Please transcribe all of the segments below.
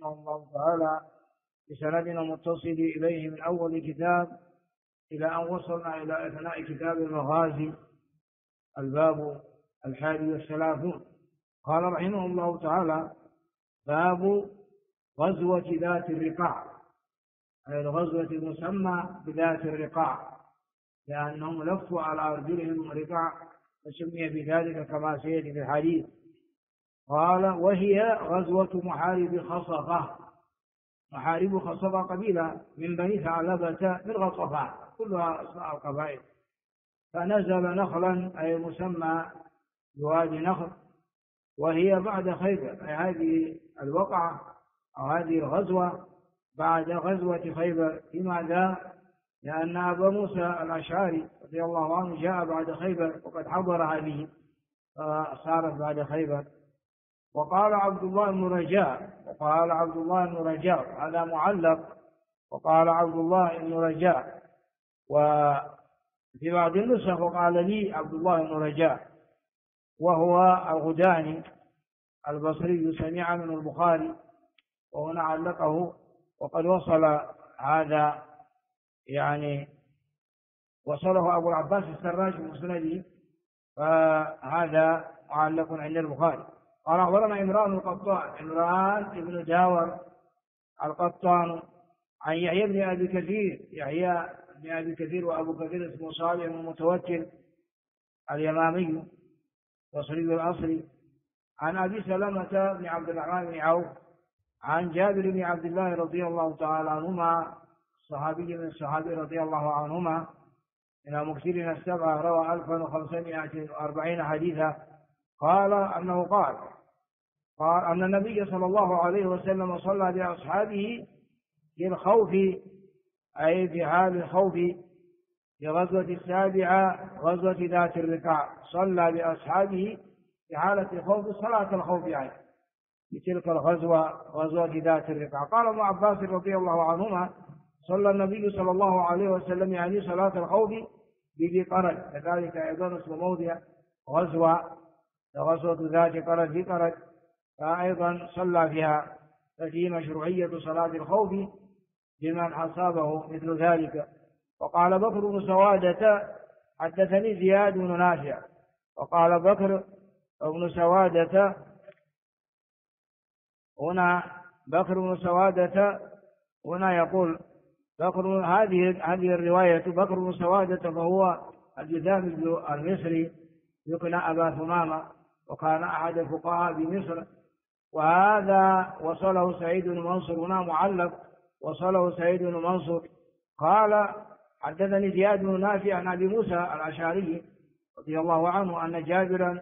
رحمه الله تعالى بسندنا متصل إليه من أول كتاب إلى أن وصلنا إلى أثناء كتاب المغازي الباب 31. قال رحمه الله تعالى: باب غزوة ذات الرقاع، أي الغزوة المسمى بذات الرقاع، لأنهم لفوا على أرجلهم رقاع فسمي بذلك كما سيأتي في الحديث. قال: وهي غزوة محارب خصفة. محارب خصفة قبيلة من بني ثعلبة من غطفان، كلها أسماء القبائل. فنزل نخلا أي مسمى بوادي نخل، وهي بعد خيبر، أي هذه الوقعة أو هذه الغزوة بعد غزوة خيبر. لماذا؟ لأن أبا موسى الأشعري رضي الله عنه جاء بعد خيبر وقد حضر هذه، فصارت بعد خيبر. وقال عبد الله بن رجاء هذا معلق، وقال عبد الله بن رجاء. وفي بعض النسخ وقال لي عبد الله بن رجاء، وهو الغداني البصري سمع من البخاري، وهنا علقه. وقد وصل هذا يعني وصله أبو العباس السراج في مسنده، فهذا معلق عند البخاري. قال: أخبرنا عمران بن داور القطان عن يحيى بن أبي كثير، وأبو كثير اسمه صالح بن المتوكل اليمامي بصري الأصلي، عن أبي سلمة بن عبد الرحمن بن عوف عن جابر بن عبد الله رضي الله تعالى عنهما، صحابي من الصحابة رضي الله عنهما، من مكثرين السبعة، روى 1540 حديثا. قال أنه قال أن النبي صلى الله عليه وسلم صلى بأصحابه في الخوف، أي في حال الخوف، في غزوة السابعة غزوة ذات الرقاع، صلى بأصحابه في حالة الخوف صلاة الخوف، يعني في تلك الغزوة غزوة ذات الرقاع. قال ابن عباس رضي الله عنهما: صلى النبي صلى الله عليه وسلم يعني صلاة الخوف بذي قرد، كذلك أيضا اسم موضع غزوة ذات قرد ذي قرد، فأيضا صلى فيها، ففي مشروعية صلاة الخوف بمن أصابه مثل ذلك. وقال بكر بن سوادة: حدثني زياد بن نافع. وقال بكر بن سوادة هنا يقول هذه الرواية بكر بن سوادة، فهو الجذام المصري يكنى أبا ثمامة، وكان أحد الفقهاء بمصر. وهذا وصله سعيد بن منصور، هنا معلق، وصله سعيد بن منصور. قال: حدثني زياد بن نافع عن أبي موسى الأشعري رضي الله عنه أن جابرا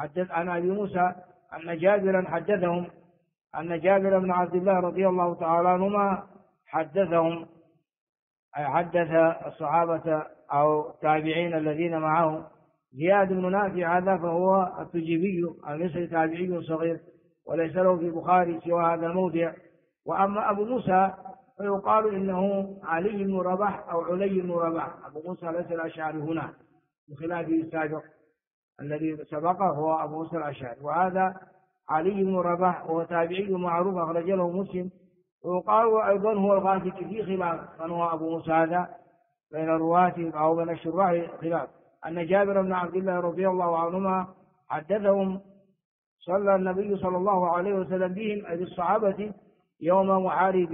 حدثهم أن جابر بن عبد الله رضي الله تعالى عنهما حدثهم، أي حدث الصحابة أو التابعين الذين معه. زياد بن نافع هذا فهو التجيبي المصري، تابعي صغير، وليس له في البخاري سوى هذا الموضع. وأما أبو موسى فيقال إنه علي بن رباح أو علي بن رباح. أبو موسى ليس الأشعري هنا، بخلافه السابق الذي سبقه هو أبو موسى الأشعري، وهذا علي بن رباح وهو تابعي معروف أخرج له مسلم. ويقال أيضا هو الغاتي، في خلاف من هو أبو موسى هذا بين الرواة أو بين الشراح خلاف. أن جابر بن عبد الله رضي الله عنهما حدثهم: صلى النبي صلى الله عليه وسلم بهم، أي بالصحابة، يوم محارب،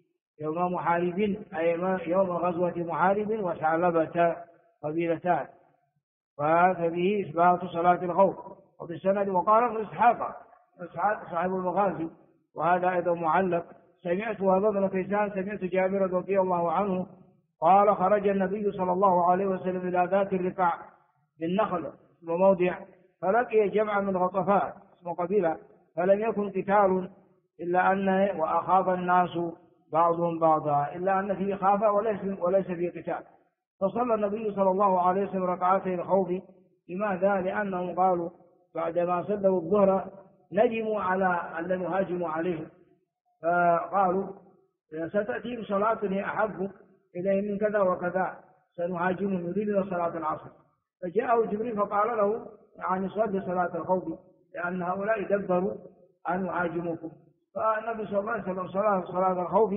أي يوم غزوة محارب وثعلبة قبيلتان، ففيه إثبات صلاة الخوف. وبالسند وقال ابن إسحاق صاحب المغازي، وهذا أيضا معلق: سمعت وهب بن كيسان سمعت جابر رضي الله عنه قال: خرج النبي صلى الله عليه وسلم إلى ذات الرقاع بالنخل اسم موضع، فلقي جمعا من غطفان اسم قبيلة، فلم يكن قتال إلا أن وأخاف الناس بعضهم بعضا، إلا أن فيه خافة وليس فيه قتال. فصلى النبي صلى الله عليه وسلم ركعتي الخوف. لماذا؟ لأنهم قالوا بعدما صلوا الظهر ندموا على أن لم يهاجموا عليهم، فقالوا: ستأتيهم صلاة هي أحب إليهم من كذا وكذا، سنهاجمهم يريدون صلاة العصر. فجاءه جبريل فقال له: يعني صلي صلاة الخوف، لأن هؤلاء دبروا أن يهاجموكم. فالنبي صلى الله عليه وسلم صلاة الخوف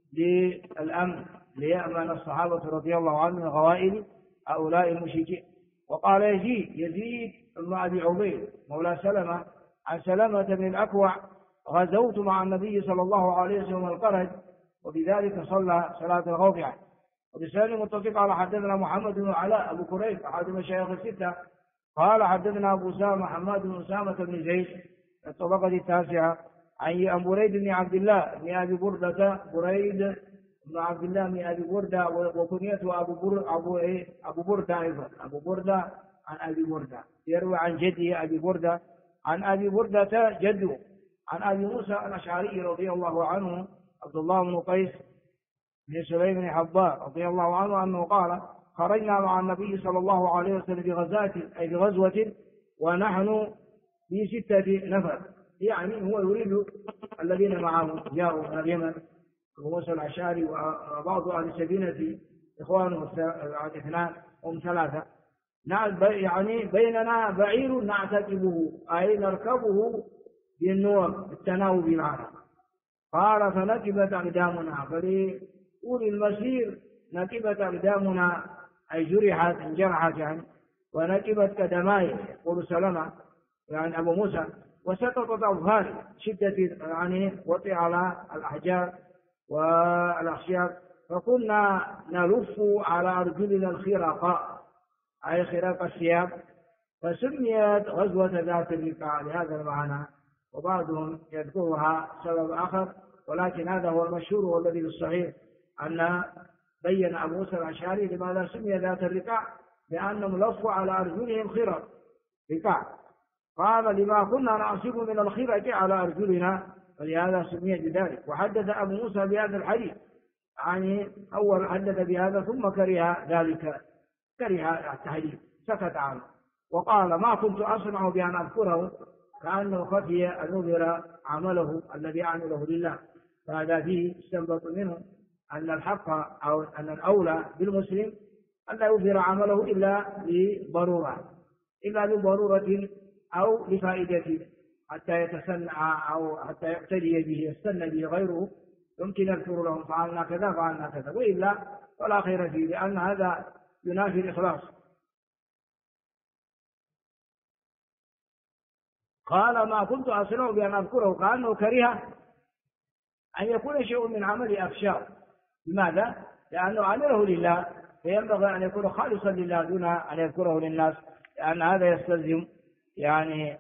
للأمن، ليأمن الصحابة رضي الله عنهم من غوائل هؤلاء المشركين. وقال يزيد بن أبي عبيد مولى سلمة عن سلمة بن الأكوع: غزوت مع النبي صلى الله عليه وسلم القرد، وبذلك صلى صلاة الخوف عنه. وبسند متفق على حدثنا محمد بن علاء أبو كريب أحد مشايخ الستة قال حدثنا أبو أسامة محمد بن أسامة بن زيد الطبقة التاسعة عن بريد بن عبد الله بن أبي بردة، بريد بن عبد الله بن أبي بردة وكنيته أبو بردة أيضا، أبو بردة عن أبي بردة، يروي عن جده أبي بردة عن أبي بردة جده عن أبي موسى الأشعري رضي الله عنه عبد الله بن قيس بن سليم بن حبار رضي الله عنه أنه قال: خرجنا مع النبي صلى الله عليه وسلم بغزوة ونحن في 6 نفر، يعني هو يريد الذين معه جاءوا من اليمن، أبو موسى الأشعري وبعض أهل السفينة إخوانه 2 هم 3، يعني بيننا بعير نعتقبه أي نركبه بالنوم بالتناوب معنا. قال: فنكبت أقدامنا، فلطول المسير نكبت أقدامنا أي انجرحت يعني، ونكبت قدماي يقول سلمة يعني أبو موسى، وسقطت أظهاري شدة يعني وطئ على الأحجار والأخشاب، فكنا نلف على أرجلنا الخرقاء أي خراق الثياب، فسميت غزوة ذات الرقاع لهذا المعنى. وبعضهم يذكرها سبب آخر، ولكن هذا هو المشهور والذي في الصحيح أن بين أبو موسى الأشعري لماذا سمي ذات الرقاع، لأنهم لفوا على أرجلهم خرق رقاع، قال: لما كنا نعصب من الخرق على أرجلنا، فلهذا سمي بذلك. وحدث أبو موسى بهذا الحديث، يعني أول حدث بهذا ثم كره ذلك، كره التحديث سكت عنه، وقال: ما كنت أصنع بأن أذكره، كأنه خفي أن يظهر عمله الذي عمله لله. فهذا فيه استنبط منه أن الحق أو أن الأولى بالمسلم أن لا يظهر عمله إلا لضرورة أو لفائدة، حتى يتسنع أو حتى يقتدي به يستنى به غيره، يمكن يذكر لهم فعلنا كذا فعلنا كذا، وإلا فلا خير فيه، لأن هذا ينافي الإخلاص. قال: ما كنت أصنع بأن أذكره، كأنه كره أن يكون شيء من عمل أفشار. لماذا؟ لأنه عمله لله، فينبغي أن يكون خالصا لله دون أن يذكره للناس، لأن هذا يستلزم يعني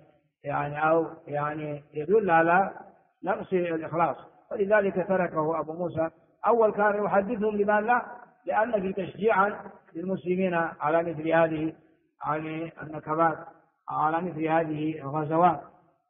يدل على نقص الإخلاص، ولذلك تركه أبو موسى. أول كان يحدثهم، لماذا؟ لأن في تشجيعا للمسلمين على مثل هذه النكبات، على مثل هذه الغزوات.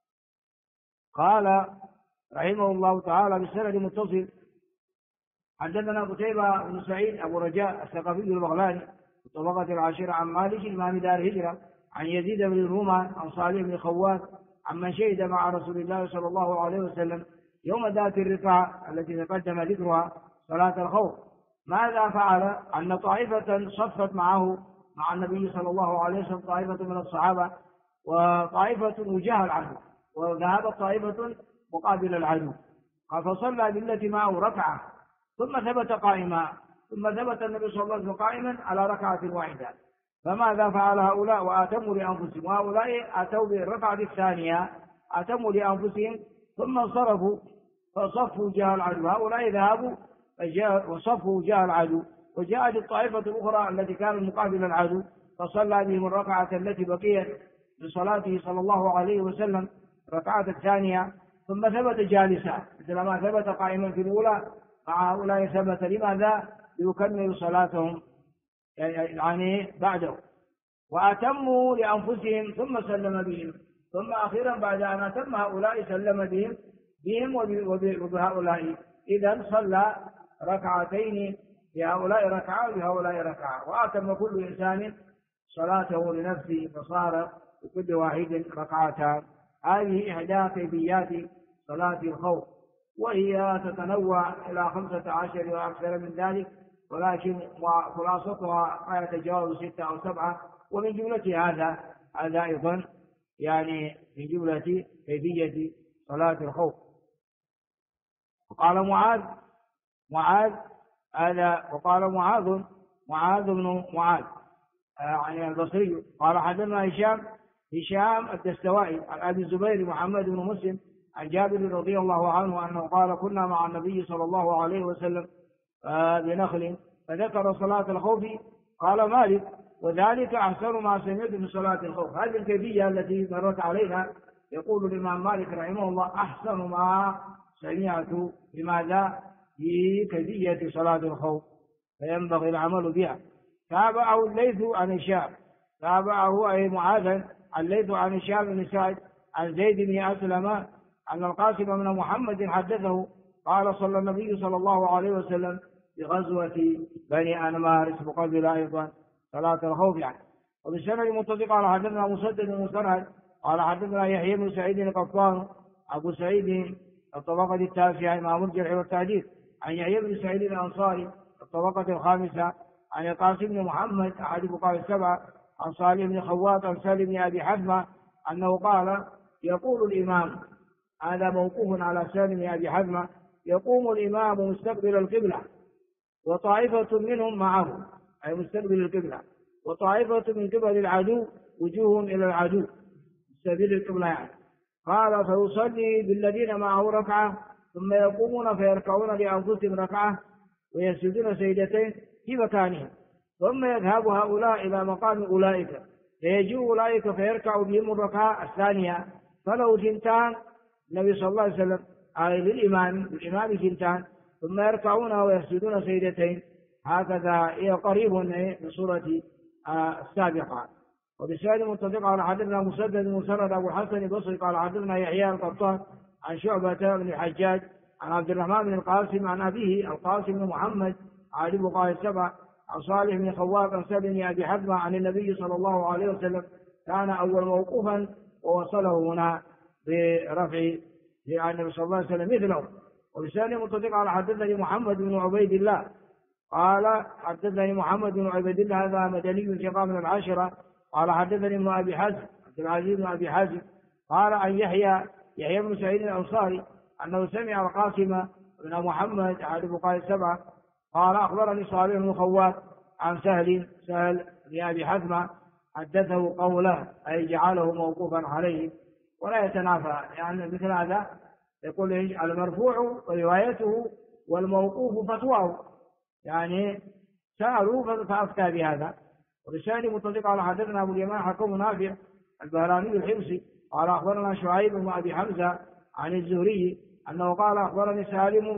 قال رحمه الله تعالى بسند متصل: حدثنا قتيبة بن سعيد أبو رجاء الثقفي البغلاني الطبقة العاشرة عن مالك إمام دار الهجرة عن يزيد بن الرومان عن صالح بن خوات عمن شهد مع رسول الله صلى الله عليه وسلم يوم ذات الرقاع التي تقدم ذكرها صلاة الخوف. ماذا فعل؟ أن طائفة صفت معه مع النبي صلى الله عليه وسلم، طائفة من الصحابة وطائفة وجاه العدو، وذهبت طائفة مقابل العدو، فصلى بالتي معه ركعة ثم ثبت قائما، ثم ثبت النبي صلى الله عليه وسلم قائما على ركعة واحدة. فماذا فعل هؤلاء؟ وآتموا لأنفسهم، وهؤلاء أتوا بالركعة الثانية أتموا لأنفسهم ثم انصرفوا فصفوا وجاه العدو. هؤلاء ذهبوا وصفوا وجاه العدو، وجاءت الطائفة الأخرى التي كانت مقابل العدو فصلى بهم الركعة التي بقيت لصلاته صلى الله عليه وسلم، الركعة الثانية، ثم ثبت جالسا مثلما ثبت قائما في الأولى، مع هؤلاء ثبت. لماذا؟ ليكملوا صلاتهم يعني بعده. وأتموا لأنفسهم ثم سلم بهم، ثم أخيرا بعد أن أتم هؤلاء سلم بهم وبهؤلاء. إذن صلى ركعتين، لهؤلاء ركعة ولهؤلاء ركعة، وأتم كل إنسان صلاته لنفسه، فصار لكل واحد ركعتان. هذه إحدى كيفيات صلاة الخوف، وهي تتنوع إلى 15 وأكثر من ذلك، ولكن خلاصتها ما يتجاوز 6 أو 7. ومن جملة هذا أيضا يعني من جملة كيفية صلاة الخوف. وقال معاذ هذا، وقال معاذ بن معاذ يعني البصري قال حدثنا هشام الدستوائي عن أبي الزبير محمد بن مسلم عن جابر رضي الله عنه أنه قال كنا مع النبي صلى الله عليه وسلم بنخل فذكر صلاة الخوف قال مالك وذلك أحسن ما سمعت من صلاة الخوف. هذه الكيفية التي مرت علينا يقول الإمام مالك رحمه الله أحسن ما سمعت بماذا؟ بكيفية صلاة الخوف، فينبغي العمل بها. تابعه الليث عن هشام، تابعه أي معاذا الليث عن هشام بن سعد عن زيد بن أسلم أن القاسم بن محمد حدثه قال صلى النبي صلى الله عليه وسلم بغزوة بني أنمار مقابل أيضا صلاة الخوف يعني. وبالسند المتصل قال حدثنا مسدد مسرهد قال حدثنا يحيى بن سعيد القطان أبو سعيد الطبقة التاسعة إمام الجرح والتعديل عن يحيى بن سعيد الأنصاري الطبقة الخامسة عن القاسم بن محمد أحد فقهاء السبعة عن صالح بن خوات عن سالم بن أبي حزمة أنه قال يقول الإمام، هذا موقوف على سالم بن أبي حزمة، يقوم الإمام مستقبل القبلة وطائفة منهم معه أي مستقبل القبلة، وطائفة من قبل العدو وجوههم إلى العدو مستقبل القبلة يعني. قال فيصلي بالذين معه ركعة ثم يقومون فيركعون لأنفسهم ركعة ويسجدون سجدتين في مكانهم، ثم يذهب هؤلاء إلى مقام أولئك فيجيء أولئك فيركع بهم الركعة الثانية فلو ثنتان. النبي صلى الله عليه وسلم قال للإمام ثنتان ثم يركعون ويسجدون سجدتين، هكذا هي قريب من سورة السابقة. وبسند متفق على حدثنا مسدد مسرد أبو الحسن البصري قال حدثنا يحيى القطان عن شعبة بن الحجاج عن عبد الرحمن بن القاسم عن أبيه القاسم بن محمد عالم فقهاء السبعة عن صالح بن خوات عن سالم بن أبي حزمة عن النبي صلى الله عليه وسلم كان أول موقوفا ووصله هنا برفع عن النبي صلى الله عليه وسلم مثله. وبسند متفق على حدثني محمد بن عبيد الله قال حدثني محمد بن عبيد الله هذا مدني ثقة من العاشرة قال حدثني ابن أبي حزم عبد العزيز بن أبي حزم قال عن يحيى بن سعيد الأنصاري أنه سمع القاسم بن محمد أحد فقهاء السبعة قال أخبرني صالح بن خوات عن سهل بن أبي حزمة حدثه قوله أي جعله موقوفا عليه ولا يتنافى يعني مثل هذا يقول المرفوع وروايته والموقوف فتواه يعني سألوا فأفتى بهذا. ورسالة متصدق على حدثنا أبو اليمان حكم نافع البهراني الحمصي قال أخبرنا شعيب بن أبي حمزة عن الزهري أنه قال أخبرني سالم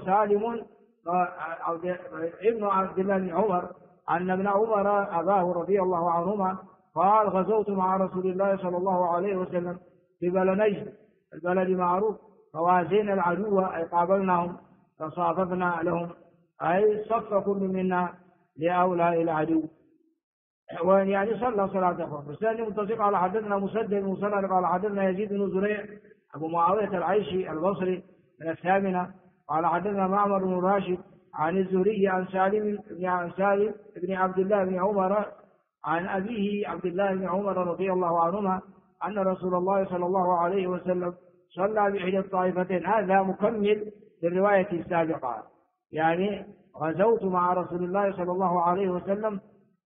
ابن عبد الله بن عمر أن ابن عمر أباه رضي الله عنهما قال غزوت مع رسول الله صلى الله عليه وسلم في بلد نجد البلد معروف فوازينا العدو أي قابلناهم فصاففنا لهم أي صف كل منا لأولى العدو وأن يعني صلى صلاة الخوف. الثاني متصق على حدثنا مسدد مسرد قال حدثنا يزيد بن زريع أبو معاوية العيشي البصري من الثامنة قال حدثنا معمر بن راشد عن الزهري عن سالم بن عبد الله بن عمر عن أبيه عبد الله بن عمر رضي الله عنهما أن رسول الله صلى الله عليه وسلم صلى بإحدى الطائفتين. هذا مكمل للرواية السابقة يعني غزوت مع رسول الله صلى الله عليه وسلم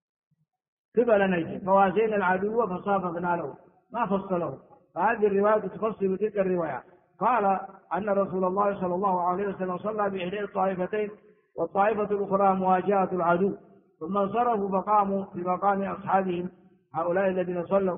قبل نجد فوازينا العدو فصاففنا له ما فصله. فهذه الرواية تفصل تلك الرواية. قال أن رسول الله صلى الله عليه وسلم صلى بإحدى الطائفتين والطائفة الأخرى مواجهة العدو ثم انصرفوا فقاموا في مقام أصحابهم هؤلاء الذين صلوا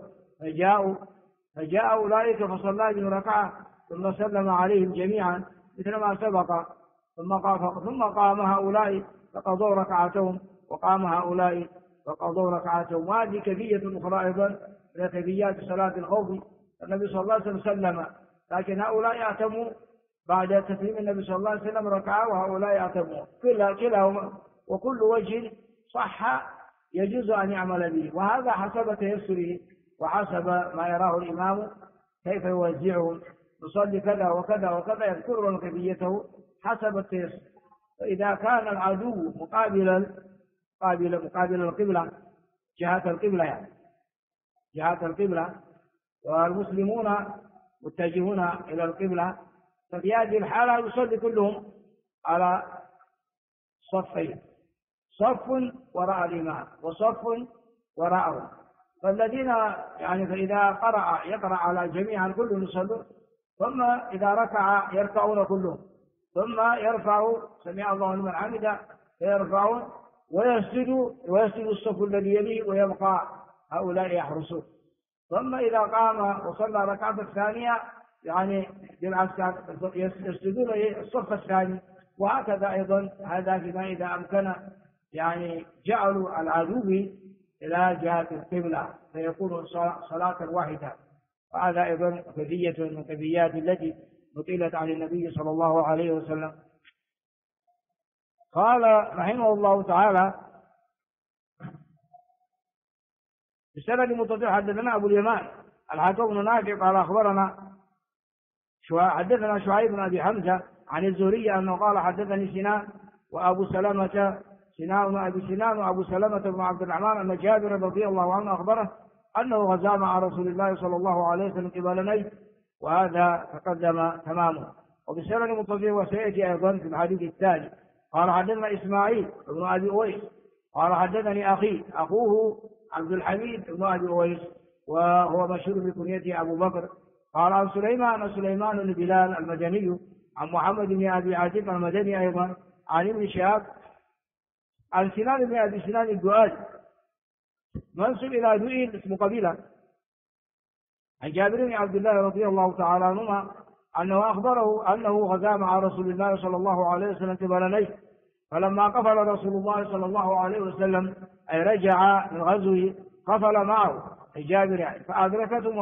فجاء أولئك فصلى بهم ركعة ثم سلم عليهم جميعا مثل ما سبق ثم قام هؤلاء فقضوا ركعتهم وقام هؤلاء فقضوا ركعتهم. وهذه كيفية أخرى أيضا من كيفيات صلاة الخوف. النبي صلى الله عليه وسلم سلم لكن هؤلاء يأتموا بعد تسليم النبي صلى الله عليه وسلم ركعة وهؤلاء يأتموا كلاهما وكل وجه صح يجوز أن يعمل به وهذا حسب تيسره وحسب ما يراه الإمام كيف يوزعهم نصلي كذا وكذا وكذا يذكر كيفيته حسب التيسر. فإذا كان العدو مقابل القبلة جهة القبلة يعني جهة القبلة والمسلمون متجهون إلى القبلة ففي هذه الحالة يصلي كلهم على صفين، صف وراء الإمام وصف وراءه. فالذين يعني فإذا يقرأ على جميعا كلهم يصلون، ثم إذا ركع يركعون كلهم، ثم يرفع سمع الله لمن حمده فيرفعون ويسجد الصف الذي يليه ويبقى هؤلاء يحرسون. ثم إذا قام وصلى ركعة الثانية يعني يسجدون الصف الثاني، وهكذا أيضا. هذا فيما إذا أمكن يعني جعلوا العدو إلى جهة القبلة فيكون صلاة واحدة. وهذا أيضا كيفية من الكيفيات التي نقلت عن النبي صلى الله عليه وسلم. قال رحمه الله تعالى بسند متصل حدثنا أبو اليمان الحكم بن نافع قال أخبرنا حدثنا شعيب بن أبي حمزة عن الزهري أنه قال حدثني سنان وأبو سلمة سنان وأبو سلمة بن عبد الرحمن أن جابر رضي الله عنه أخبره أنه غزا مع رسول الله صلى الله عليه وسلم قبل نجد، وهذا تقدم تمامه. وبسند متصل وسيأتي أيضا في الحديث التالي. قال حدثنا إسماعيل بن أبي أويس قال حدثني أخوه عبد الحميد بن أبي أويس وهو مشهور بكنيته أبو بكر. قال عن سليمان بن بلال المدني عن محمد بن أبي عاتق المدني أيضا عن ابن شهاب عن سنان بن أبي سنان الدؤاد منسوب إلى دؤيل اسم قبيلة عن جابر بن عبد الله رضي الله تعالى عنهما أنه أخبره أنه غزا مع رسول الله صلى الله عليه وسلم قبل نجد، فلما قفل رسول الله صلى الله عليه وسلم أي رجع من غزوه قفل معه جابر يعني، فأدركتهم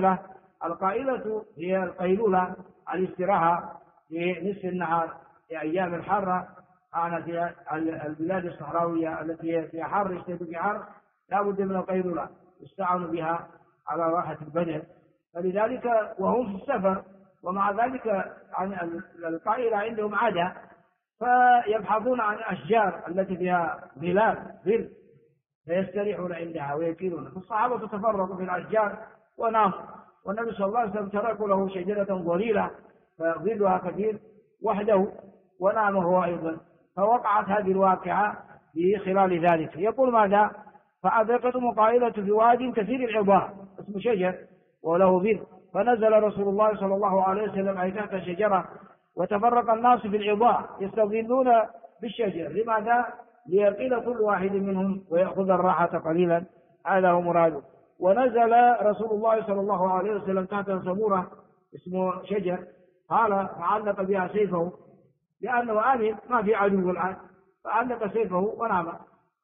القائلة هي القيلولة الاستراحة في نصف النهار في أيام الحارة. كانت في البلاد الصحراوية التي في حر يشتد في حر لا بد من القيلولة يستعان بها على راحة البدن، فلذلك وهم في السفر ومع ذلك عن القائلة عندهم عادة فيبحثون عن الأشجار التي فيها ظل فيستريحون عندها ويكيلون. فالصحابة تفرقوا في الأشجار وناموا، والنبي صلى الله عليه وسلم تركوا له شجرة ظليلة فظلها كثير وحده ونام هو أيضا، فوقعت هذه الواقعة في خلال ذلك. يقول ماذا؟ فأدركتهم قائلة في واد كثير العظام اسمه شجر وله ظل، فنزل رسول الله صلى الله عليه وسلم تحت الشجرة وتفرق الناس في العظام يستظلون بالشجر. لماذا؟ ليقيل كل واحد منهم ويأخذ الراحة قليلا، هذا هو مراده. ونزل رسول الله صلى الله عليه وسلم تحت سمورة اسمه شجر، قال فعلق بها سيفه لأنه آمن ما في عدو الآن، فعلق سيفه ونام.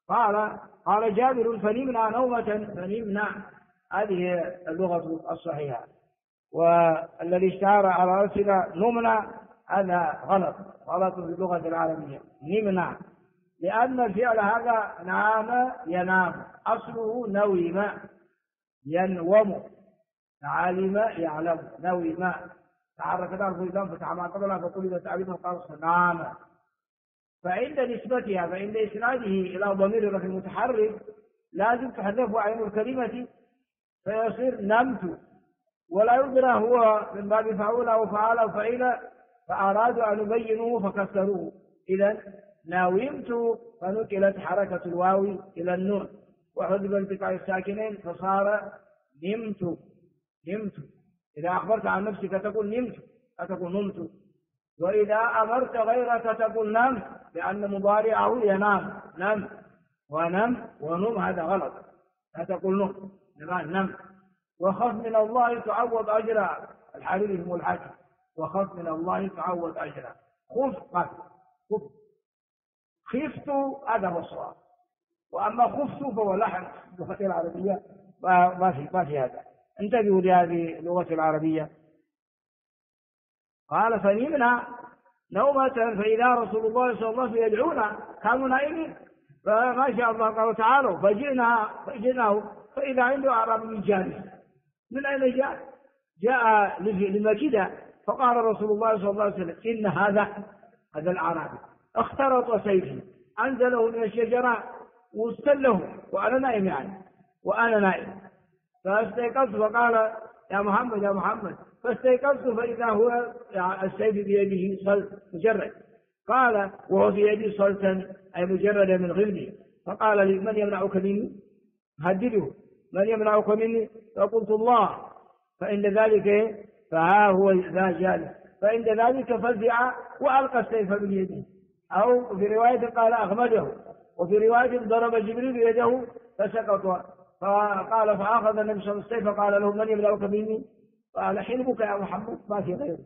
قال جابر فنمنا نومة فنمنا، هذه اللغة الصحيحة. والذي اشتهر على رأسنا نمنا هذا غلط في اللغة العربية، نمنا، لأن الفعل هذا نام ينام أصله نوم ينوم، علم يعلم نوم، تحرك الأرض الإسلام فتحمل قبلها فقلت تعليم القرص نام. فعند نسبتها فعند إسناده إلى ضمير الرفع المتحرك لازم تحذف عين الكلمة فيصير نمت، ولا يدرى هو من باب فعول أو فعل أو فعل، فأرادوا أن يبينوه فكسروه. إذن ناومت فنقلت حركة الواو إلى النون وحذف التقاء الساكنين فصار نمت. إذا أخبرت عن نفسك تقول نمت أتقول نمت، وإذا أمرت غيرك تقول نمت، لأن مضارعه ينام نم ونم ونم، هذا غلط، لا تقول نم. وخف من الله تعوض أجرا، الحريري هو الحاكم، وخف من الله تعوض أجرا. خفت هذا هو الصواب، وأما خفت فهو لحن اللغة العربية ما في هذا. انتبهوا لهذه اللغة العربية. قال فنمنا نومة فإذا رسول الله صلى الله عليه وسلم يدعونا، كانوا نائمين، فما شاء الله قالوا تعالوا، فجئناه فإذا عنده أعرابي جالس. من أين جاء لمكيدة، فقال رسول الله صلى الله عليه وسلم إن هذا الأعرابي اخترط سيفي أنزله من الشجرة واستله وأنا نائم يعني، وأنا نائم. فاستيقظت فقال يا محمد، فاستيقظت فإذا هو السيف بيده صلب مجرد، قال وهو في يدي صلتا أي مجرد من غمدي، فقال لي من يمنعك مني؟ هدده من يمنعك مني؟ فقلت الله، فإن ذلك فها هو ذا جالس، فإن ذلك فزع وألقى السيف من يده، أو في رواية قال أغمده، وفي رواية ضرب جبريل يده فسقط، فقال فأخذ النبي صلى الله عليه وسلم فقال له من يمنعك مني؟ قال حلمك يا محمد ما في غيره.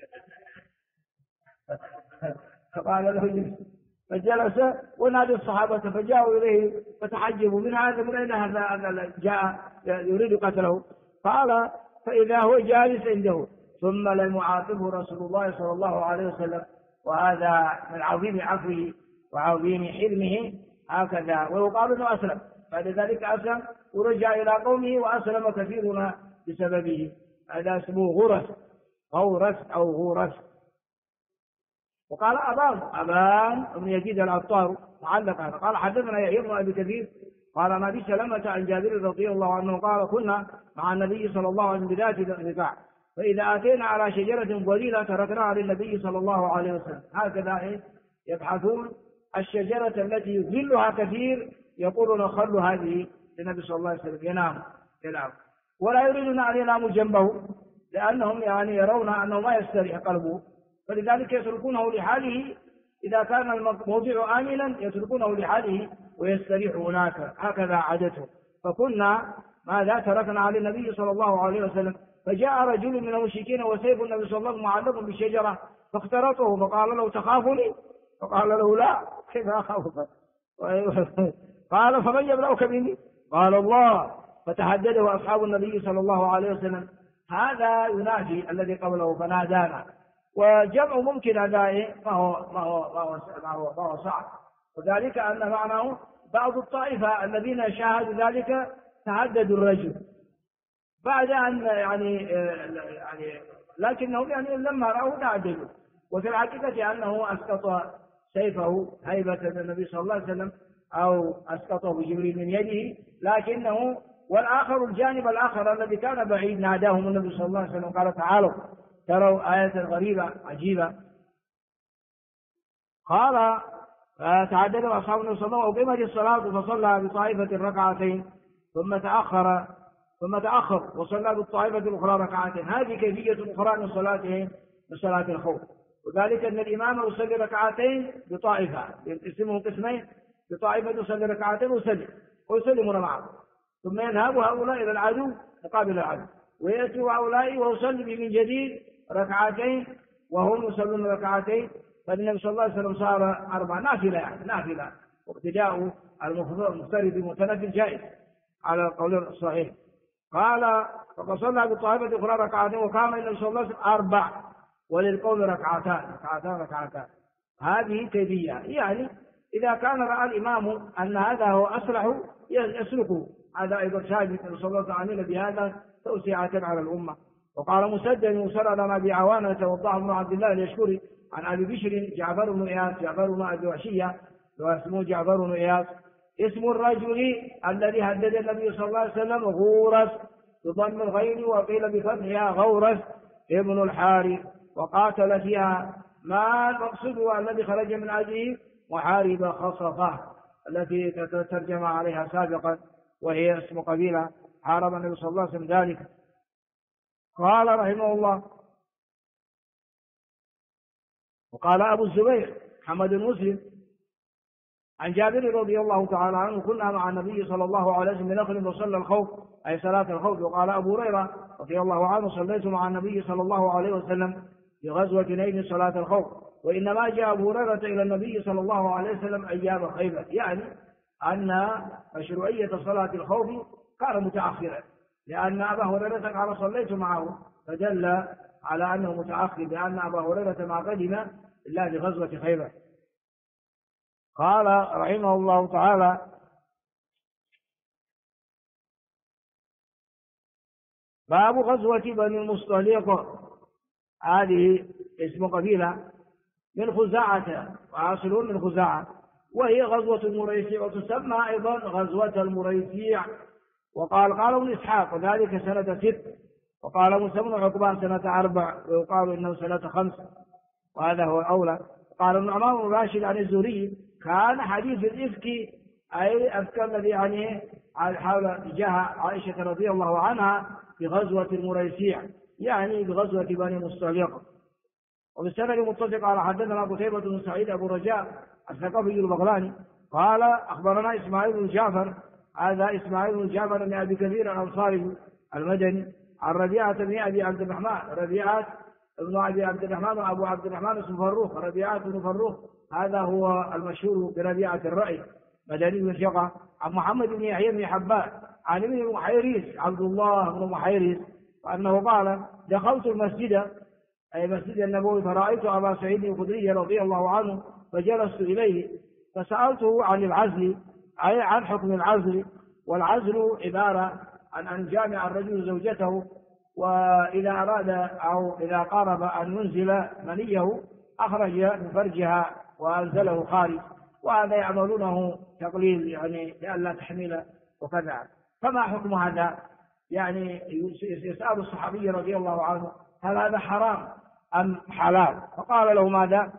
فقال له جبريل، فجلس ونادى الصحابة فجاءوا إليه فتحجبوا من هذا، من أين هذا جاء يريد قتله؟ قال فإذا هو جالس عنده، ثم لم يعاقبه رسول الله صلى الله عليه وسلم، وهذا من عظيم عفوه وعظيم حلمه هكذا. ويقال انه اسلم بعد ذلك، اسلم ورجع الى قومه واسلم كثيرون بسببه. هذا اسمه غورس او غورس. وقال ابان بن يزيد العطار معلق هذا قال حدثنا يحيى بن ابي كثير قال عن ابي سلمة عن جابر رضي الله عنه قال كنا مع النبي صلى الله عليه وسلم بذات الرفاع، فإذا آتينا على شجرة ظليلة تركناها للنبي صلى الله عليه وسلم. هكذا يبحثون الشجرة التي يظلها كثير، يقولون خلوا هذه للنبي صلى الله عليه وسلم ينام ولا يريدون أن يناموا جنبه، لأنهم يعني يرون أنه ما يستريح قلبه، فلذلك يتركونه لحاله. إذا كان الموضع آمنا يتركونه لحاله ويستريح هناك، هكذا عادته. فكنا ماذا تركنا على النبي صلى الله عليه وسلم، فجاء رجل من المشركين وسيف النبي صلى الله عليه وسلم معلق بالشجرة فاخترطه، فقال له تخافني؟ فقال له لا، كيف أخافك؟ قال فمن يمنعك مني؟ قال الله. فتحدده أصحاب النبي صلى الله عليه وسلم. هذا ينادي الذي قبله فنادانا، وجمع ممكن هذا ما هو صعب، وذلك أن معناه بعض الطائفة الذين شاهدوا ذلك تهددوا الرجل بعد أن يعني لكنهم يعني لما رأوا تعجلوا، وفي الحقيقة أنه أسقط سيفه هيبة النبي صلى الله عليه وسلم، أو أسقطه جبريل من يده، لكنه والآخر الجانب الآخر الذي كان بعيد ناداهم النبي صلى الله عليه وسلم قال تعالوا تروا آية غريبة عجيبة. قال فتعدد أصحاب النبي صلى الله عليه وسلم وقيمت الصلاة فصلى بطائفة ركعتين ثم تأخر وصلى بالطائفة الأخرى ركعتين. هذه كيفية أخرى من صلاة الخوف، وذلك أن الإمام يصلي ركعتين بطائفة يقسمه قسمين، بطائفة يصلي ركعتين ويسلمون معه، ثم يذهب هؤلاء إلى العدو مقابل العدو ويأتي هؤلاء ويصلي من جديد ركعتين وهم يصلون ركعتين. فالنبي صلى الله عليه وسلم صار 4 نافلة، واقتداء المفترض المتنفل جائز على القول الصحيح. قال فصلى بالطائفة أخرى ركعتين، وكان النبي صلى الله عليه وسلم 4 وللقول ركعتان. هذه كيفية، يعني إذا كان رأى الإمام أن هذا هو أصلح يسلكه، هذا أيضا شاهد صلى الله عليه وسلم بهذا توسعة على الأمة. وقال مسدد وسرد عن أبي عوانة وضع بن عبد الله اليشكري عن أبي بشر جعفر بن أبي وحشية واسمه جعفر بن إياس. اسم الرجل الذي هدد النبي صلى الله عليه وسلم غورس بضم الغين، وقيل بفتحها غورس ابن الحارث، وقاتل فيها ما المقصود الذي خرج من أجله محارب خصفة التي تترجم عليها سابقا، وهي اسم قبيلة حارب النبي صلى الله عليه وسلم ذلك. قال رحمه الله وقال أبو الزبير محمد المسلم عن جابر رضي الله تعالى عنه كنا مع النبي صلى الله عليه وسلم بنخل وصلى الخوف أي صلاة الخوف. وقال أبو هريرة رضي الله عنه صليت مع النبي صلى الله عليه وسلم في غزوة نيل صلاة الخوف. وإنما جاء أبو هريرة إلى النبي صلى الله عليه وسلم أيام خيبر، يعني أن مشروعية صلاة الخوف كان متأخرا، لأن أبا هريرة قال صليت معه، فدل على أنه متأخر، لأن أبا هريرة ما قدم إلا بغزوة خيبر. قال رحمه الله تعالى باب غزوة بني المصطلق. هذه اسم قبيلة من خزاعة وعاصلون من خزاعة، وهي غزوة المريسيع، وتسمى أيضا غزوة المريسيع. قال ابن إسحاق وذلك سنة 6، وقال موسى بن عقبان سنة 4، ويقال إنه سنة 5، وهذا هو الأولى. قال النعمان بن راشد عن الزهري كان حديث الإفك أي أفك الذي يعني حول جاه عائشة رضي الله عنها في غزوة المريسيع، يعني بغزوة بني مصطلق. وبالسند متفق على حدثنا قتيبة بن سعيد أبو رجاء الثقفي البغلاني قال أخبرنا إسماعيل بن جعفر، هذا إسماعيل بن جعفر بن أبي كثير الأنصاري المدني، عن ربيعة بن أبي عبد الرحمن، ربيعة بن أبي عبد الرحمن وأبو عبد الرحمن اسمه فروخ، ربيعة بن فروخ هذا هو المشهور بربيعة الرأي، مدني ثقة، عن محمد بن يحيى بن حبان عن ابن محيريس عبد الله بن محيريس وأنه قال دخلت المسجد أي مسجد النبوي فرأيت أبا سعيد الخدري رضي الله عنه فجلست إليه فسألته عن العزل أي عن حكم العزل. والعزل عبارة عن أن جامع الرجل زوجته وإذا أراد أو إذا قارب أن ينزل منيه أخرج من فرجها وأنزله خارج، وهذا يعملونه تقليل يعني لئلا تحمل وكذا. فما حكم هذا؟ يعني يسأل الصحابي رضي الله عنه هل هذا حرام أم حلال؟ فقال له ماذا؟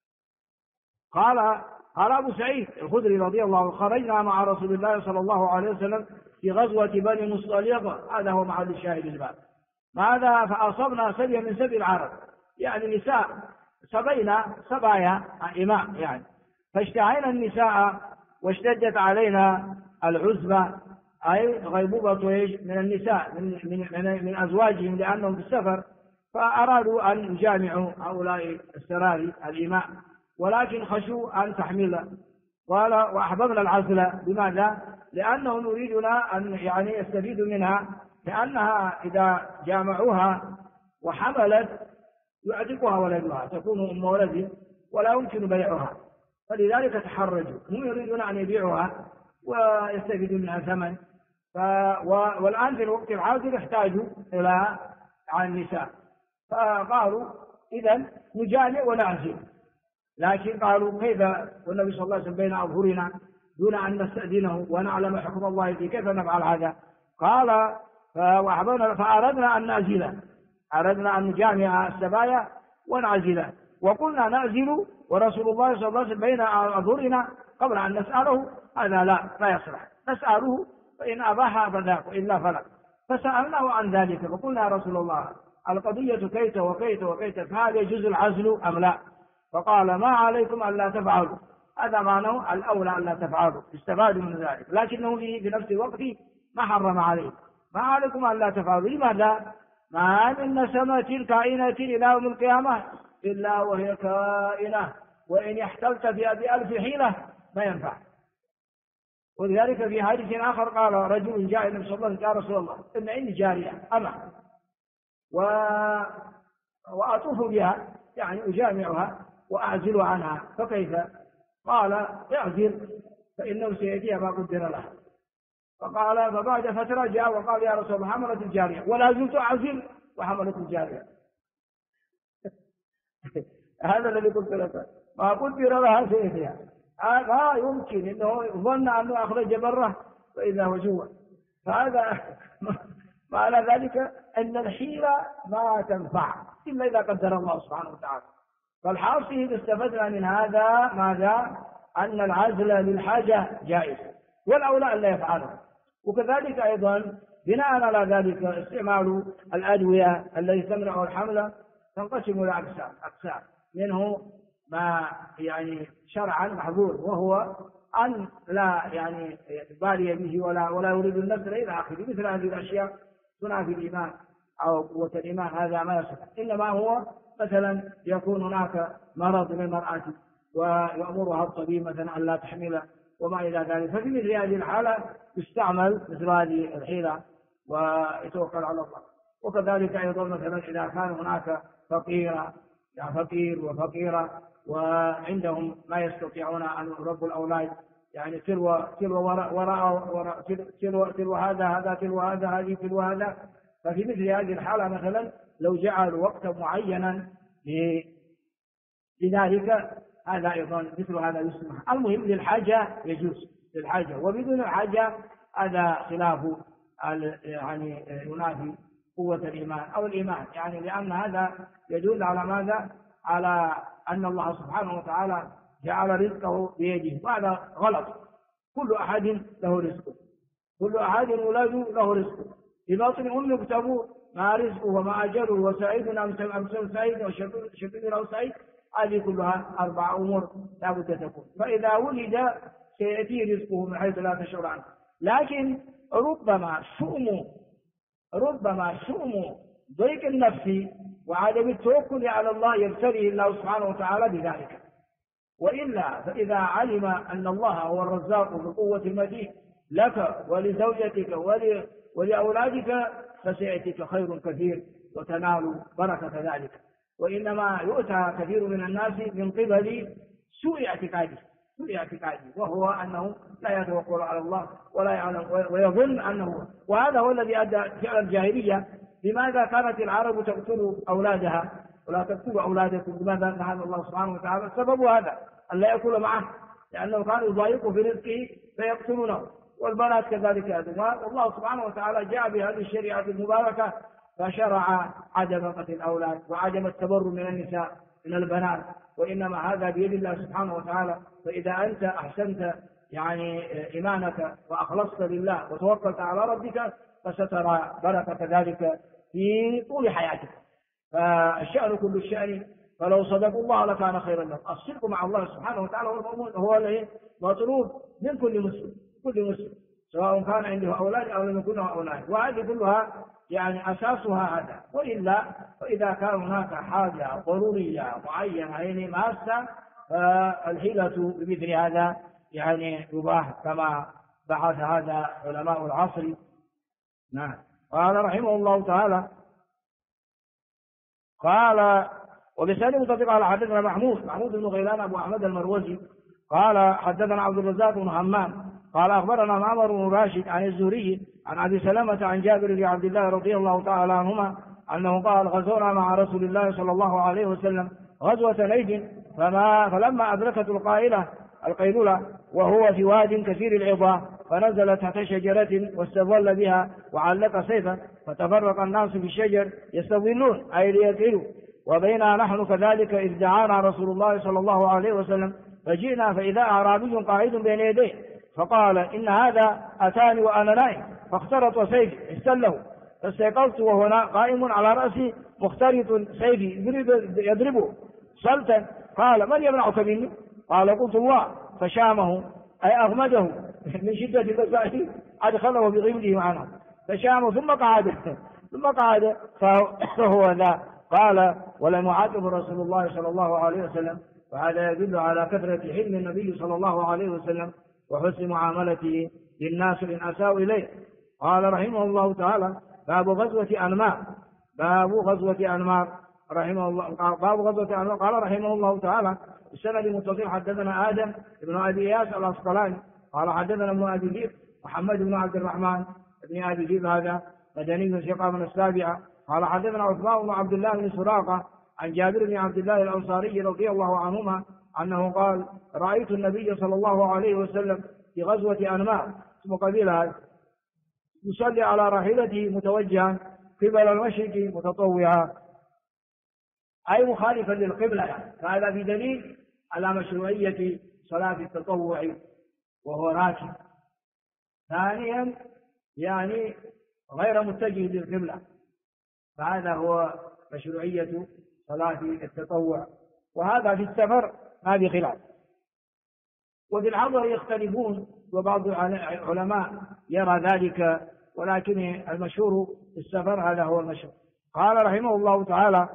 قال أبو سعيد الخدري رضي الله عنه خرجنا مع رسول الله صلى الله عليه وسلم في غزوة بني مصطلق، هذا هو محل الشاهد الباب. ماذا؟ فأصبنا سبيا من سبي العرب، يعني نساء سبايا إماء يعني، فاشتهينا النساء واشتدت علينا العزبة أي غيبوبة من النساء من أزواجهم لأنهم في السفر، فأرادوا أن يجامعوا هؤلاء السراري الإماء ولكن خشوا أن تحمل. قال وأحببنا العزل، لماذا؟ لأنهم يريدنا أن يعني يستفيدوا منها، لأنها إذا جامعوها وحملت يعتقها ولدها، تكون أم ولد ولا يمكن بيعها، فلذلك تحرجوا، هم يريدون أن يبيعوها ويستفيدوا منها ثمن. والآن في الوقت الحاضر يحتاجوا إلى النساء، فقالوا إذن نجامع ونعزل. لكن قالوا كيف والنبي صلى الله عليه وسلم بين أظهرنا دون أن نستأذنه ونعلم حكم الله فيه، كيف نفعل هذا؟ قال فأردنا أن نعزل، أردنا أن نجامع السبايا ونعزل، وقلنا نعزل ورسول الله صلى الله عليه وسلم بين أظهرنا قبل أن نسأله، هذا لا يصلح، نسأله فإن أباها فذاك وإلا فلا. فسألناه عن ذلك فقلنا يا رسول الله القضية كيت وكيت وكيت، فهل يجوز العزل أم لا؟ فقال ما عليكم ألا تفعلوا، هذا معناه الأولى ألا تفعلوا، استفادوا من ذلك، لكنه في نفس الوقت ما حرم عليه، ما عليكم ألا تفعلوا. لماذا؟ ما من نسمة كائنة إلى يوم القيامة إلا وهي كائنة، وإن احتلت بألف حيلة ما ينفع. ولذلك في حديث آخر قال رجل جاء النبي صلى الله عليه وسلم يا رسول الله إن عندي جارية أما وأطوف بها، يعني أجامعها وأعزل عنها، فكيف؟ قال اعزل فإنه سيأتيها ما قدر له. فقال فبعد فترة جاء وقال يا رسول الله حملت الجارية، ولا زلت أعزل وحملت الجارية. هذا الذي قلت لك، ما قدر لها سيأتيها، ما يمكن انه ظن انه اخرج بره فاذا هو جوا. فهذا معنى ذلك ان الحيلة ما تنفع الا اذا قدر الله سبحانه وتعالى. فالحاصل استفدنا من هذا ماذا؟ ان العزل للحاجة جائز، والاولى ان لا يفعله. وكذلك ايضا بناء على ذلك استعمال الادوية التي تمنع الحمل تنقسم الى اقسام، منه ما يعني شرعا محظور وهو أن لا يعني بالي به ولا يريد النسل إلى آخره، مثل هذه الأشياء تنافي الإيمان أو قوة الإيمان، هذا ما يصح. إنما هو مثلا يكون هناك مرض للمرأة ويأمرها الطبيب مثلا أن لا تحمل وما إلى ذلك، ففي مثل هذه الحالة يستعمل مثل هذه الحيلة ويتوكل على الله. وكذلك أيضا مثلا إذا كان هناك فقير وفقيرة وعندهم ما يستطيعون أن يربوا الأولاد، يعني تلو وراء تلو هذا تلو هذا هذه تلو هذا، ففي مثل هذه الحالة مثلا لو جعلوا وقتا معينا لذلك هذا أيضا مثل هذا يسمح. المهم للحاجة يجوز للحاجة، وبدون الحاجة هذا خلاف يعني ينافي قوة الإيمان أو الإيمان، يعني لأن هذا يدل على ماذا؟ على أن الله سبحانه وتعالى جعل رزقه بيده، وهذا غلط. كل أحد له رزقه، كل أحد يولد له رزقه. في بطن أمه يكتب ما رزقه وما أجله، وسعيد أم سعيد، وشقي أو سعيد. هذه كلها 4 أمور لا بد تكون. فإذا ولد سيأتي رزقه من حيث لا تشعر عنه. لكن ربما شؤم ضيق النفس وعدم التوكل على الله يبتليه الله سبحانه وتعالى بذلك. وإلا فإذا علم أن الله هو الرزاق بقوة المتين لك ولزوجتك ولأولادك فسيأتيك خير كثير وتنال بركة ذلك. وإنما يؤتى كثير من الناس من قبل سوء اعتقاده، وهو أنه لا يتوكل على الله ولا يعلم ويظن أنه. وهذا هو الذي أدى فعل الجاهلية. لماذا كانت العرب تقتل أولادها ولا تقتل أولادكم؟ لماذا نهى الله سبحانه وتعالى؟ السبب هذا، أن لا يأكل معه، لأنه كان يضايق في رزقه فيقتلونه. والبنات كذلك أدماء. والله سبحانه وتعالى جاء بهذه الشريعة المباركة فشرع عدم قتل الأولاد وعدم التبرر من النساء من البنات، وإنما هذا بيد الله سبحانه وتعالى. فإذا أنت أحسنت إيمانك وأخلصت لله وتوكلت على ربك فسترى بركة ذلك في طول حياتك. فالشأن كل الشأن، فلو صدقوا الله لكان خيرا لهم. الصدق مع الله سبحانه وتعالى هو المطلوب من كل مسلم، سواء كان عنده أولاد أو لم يكن له أولاد. وهذه كلها أساسها هذا. وإلا فإذا كان هناك حاجة ضرورية معينة ماسة فالحيلة بمثل هذا يباح، كما بحث هذا علماء العصر. نعم. قال رحمه الله تعالى قال وبسند متفق على حدثنا محمود بن غيلان أبو أحمد المروزي قال حدثنا عبد الرزاق بن همام قال أخبرنا معمر بن راشد عن الزهري عن أبي سلمة عن جابر بن عبد الله رضي الله تعالى عنهما أنه قال غزونا مع رسول الله صلى الله عليه وسلم غزوة نيد، فلما أدركت القيلولة وهو في واد كثير العظام فنزل تحت شجرة واستظل بها وعلق سيفا، فتفرق الناس في الشجر يستظلون أي ليقعدوا، وبينا نحن كذلك إذ دعانا رسول الله صلى الله عليه وسلم فجئنا فإذا أعرابي قاعد بين يديه فقال إن هذا أتاني وأنا نائم فاخترط سيفي استله، فاستيقظت وهو قائم على رأسي مخترط سيفي يضربه صلتا. قال من يمنعك مني؟ قال قلت الله، فشامه أي أغمده من شدة بكائه أدخله بغمده معنا فشامه ثم قعد فهو ذا. قال ولم يعاتب رسول الله صلى الله عليه وسلم، وهذا يدل على كثرة حلم النبي صلى الله عليه وسلم وحسن معاملته للناس إن أساءوا إليه. قال رحمه الله تعالى باب غزوة أنمار رحمه الله قال رحمه الله تعالى السند المتصل حدثنا آدم بن أبي إياس الأسقلاني قال حدثنا ابن أبي ذئب محمد بن عبد الرحمن بن أبي ذئب هذا مدني ثقة من السابعة قال حدثنا عثمان بن عبد الله بن سراقة عن جابر بن عبد الله الأنصاري رضي الله عنهما أنه قال رأيت النبي صلى الله عليه وسلم في غزوة أنمار ثم قبيلها يصلي على راحلته متوجها قبل المشرق متطوعا أي مخالفا للقبلة. فهذا بدليل على مشروعية صلاة التطوع وهو راكب. ثانيا غير متجه للقبلة، فهذا هو مشروعية صلاة التطوع. وهذا في السفر ما بخلاف. وفي الحضر يختلفون، وبعض العلماء يرى ذلك، ولكن المشهور في السفر هذا هو المشهور. قال رحمه الله تعالى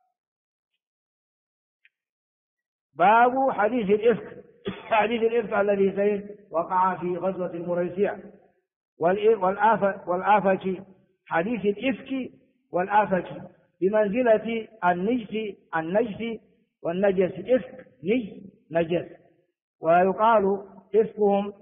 باب حديث الإفك الذي وقع في غزوة المريسيع والآفك. حديث الإفك والآفك بمنزلة النجس والنجس. إفك نجس، ويقال إفكهم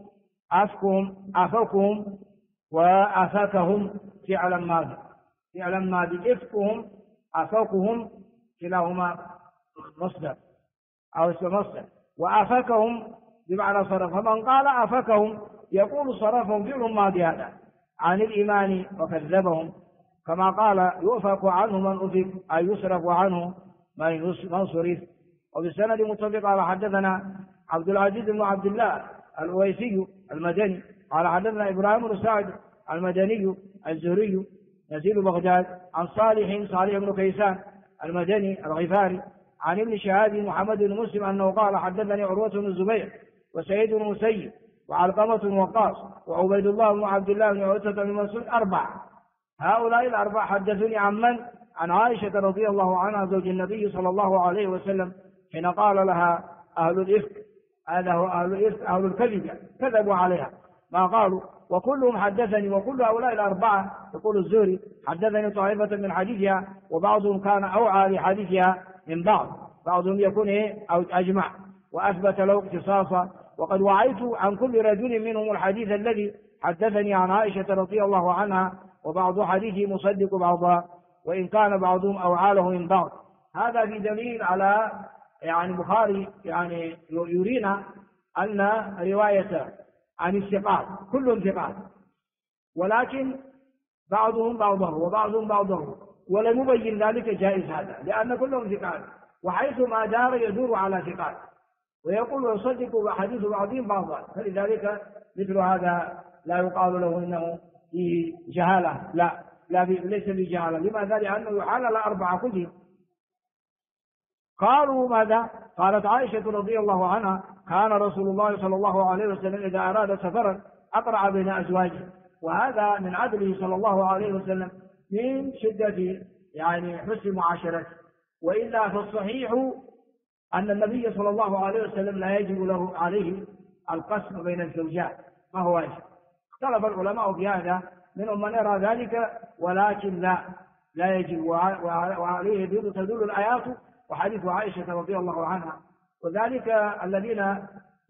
أفكهم وأفكهم فعلا ماضي. إفكهم أفكهم كلاهما مصدر أو اسم مصدر، وأفكهم بمعنى صرف. فمن قال أفكهم يقول صرفهم فعل ماضي هذا عن الإيمان وكذبهم، كما قال يؤفك عنه من أفك أي يصرف عنه من صرف. وبالسند متفق قال حدثنا عبد العزيز بن عبد الله الأويسي المدني قال حدثنا إبراهيم بن سعد المدني الزهري نزيل بغداد عن صالح بن كيسان المدني الغفاري عن ابن شهاب محمد بن مسلم أنه قال حدثني عروة بن الزبير وسعيد بن المسيب وعلقمة بن وقاص وعبيد الله بن عبد الله بن عتبة بن مسعود أربعة. هؤلاء الأربعة حدثوني عن من؟ عن عائشة رضي الله عنها زوج النبي صلى الله عليه وسلم حين قال لها أهل الإفك، هذا هو أهل الإفك أهل الكذب، كذبوا عليها ما قالوا. وكلهم حدثني، وكل هؤلاء الأربعة يقول الزهري حدثني طائفة من حديثها، وبعضهم كان أوعى لحديثها من بعضهم يكون أو أجمع وأثبت له اختصاصا. وقد وعيت عن كل رجل منهم الحديث الذي حدثني عن عائشة رضي الله عنها، وبعض حديثه مصدق بعضها وإن كان بعضهم أوعى له من بعض. هذا في دليل على البخاري يرينا أن رواية عن الثقات كلهم ثقات، ولكن بعضهم بعضه وبعضهم بعضه، ولم يبين ذلك جائز هذا، لأن كلهم ثقات، وحيث ما دار يدور على ثقات، ويقول يصدق حديث بعضهم بعضا، فلذلك مثل هذا لا يقال له إنه فيه جهالة، لا ليس بجهالة. لماذا؟ لأنه يحال على أربعة كلهم. قالوا ماذا؟ قالت عائشة رضي الله عنها كان رسول الله صلى الله عليه وسلم إذا أراد سفرا أقرع بين أزواجه، وهذا من عدله صلى الله عليه وسلم من شدة حسن معاشرته. وإلا فالصحيح أن النبي صلى الله عليه وسلم لا يجب عليه القسم بين الزوجات، ما هو واجب. اختلف العلماء في هذا، منهم من يرى ذلك ولكن لا يجب، وعليه تدل الآيات وحديث عائشة رضي الله عنها. وذلك الذين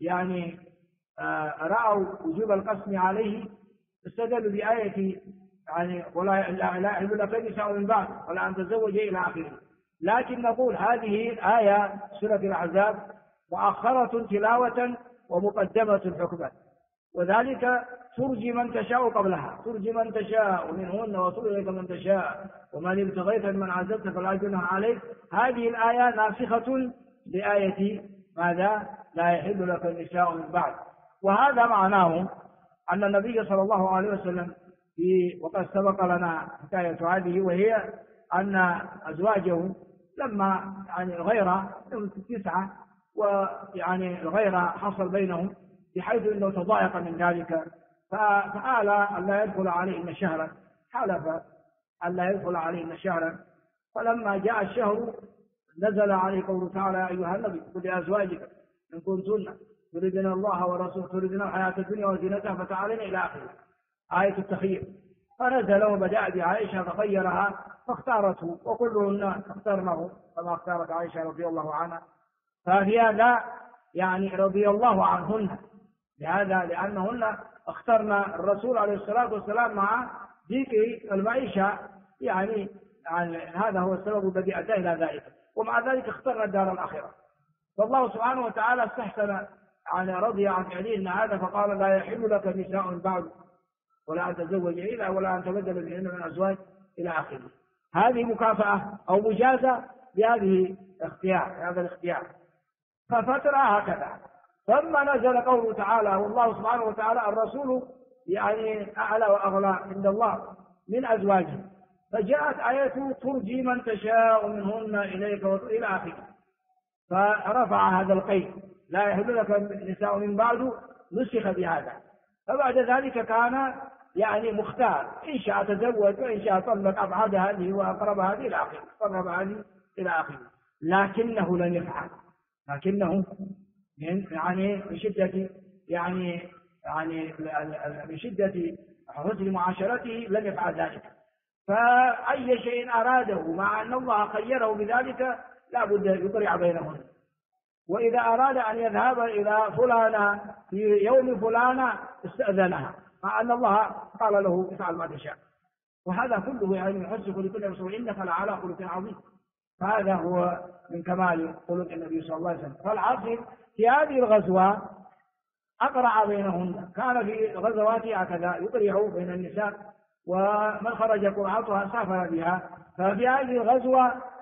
رأوا وجوب القسم عليه استدلوا بآية ولا يحل لك نساء من بعد ولا أن تزوج إلى آخره. لكن نقول هذه الآية سورة الأحزاب مؤخرة تلاوة ومقدمة حكما، وذلك ترجي من تشاء قبلها، ترجي من تشاء منهن وترجي من تشاء ومن ابتغيت من عزلت فلا جناح عليك. هذه الآية ناسخة لآية ماذا؟ لا يحل لك النساء من بعد. وهذا معناه أن النبي صلى الله عليه وسلم وقد سبق لنا حكاية هذه، وهي أن أزواجه لما الغيرة 9 الغيرة حصل بينهم بحيث أنه تضايق من ذلك، فآل أن لا يدخل عليهن شهرا، حلف أن لا يدخل عليهن شهرا. فلما جاء الشهر نزل عليه قوله تعالى أيها النبي قل لأزواجك إن كنتن تريدن الله ورسوله تريدن الحياة الدنيا وزينتها فتعالين إلى آخره، آية التخيير. فنزل وبدأ بعائشة فخيرها فاختارته، وكلهن اخترنه كما اختارت عائشة رضي الله عنها. ففي هذا رضي الله عنهن لهذا، لأنهن اخترنا الرسول عليه الصلاة والسلام مع ضيق المعيشة، هذا هو السبب الذي أدى إلى ذلك، ومع ذلك اخترنا الدار الآخرة. فالله سبحانه وتعالى استحسن رضي عن فعلهن هذا، فقال لا يحل لك نساء بعد ولا أن تزوج إلا ولا أن تبدل بهن من أزواج إلى آخره. هذه مكافأة أو مجازة بهذه هذا الاختيار. ففترة هكذا، ثم نزل قوله تعالى والله سبحانه وتعالى الرسول أعلى وأغلى عند الله من أزواجه، فجاءت آية ترجي من تشاء منهن إليك إلى آخره، فرفع هذا القيد لا يحل لك النساء من بعد، نسخ بهذا. فبعد ذلك كان مختار، إن شاء تزوج وإن شاء طلق أبعد هذه وأقرب هذه إلى آخره، قرب هذه إلى آخره. لكنه لم يفعل، لكنه من شدة من شدة حسن معاشرته لم يفعل ذلك. فأي شيء أراده مع أن الله خيره بذلك لا بد يقرع بينهن. وإذا أراد أن يذهب إلى فلانة في يوم فلانة استأذنها، مع أن الله قال له افعل ما تشاء. وهذا كله من حسن خلق الرسول إنك لعلى خلق عظيم. هذا هو من كمال خلق النبي صلى الله عليه وسلم. فالعصر في هذه الغزوة أقرع بينهن، كان في غزوات هكذا يقرع بين النساء، ومن خرج قرعتها سافر بها. ففي هذه الغزوة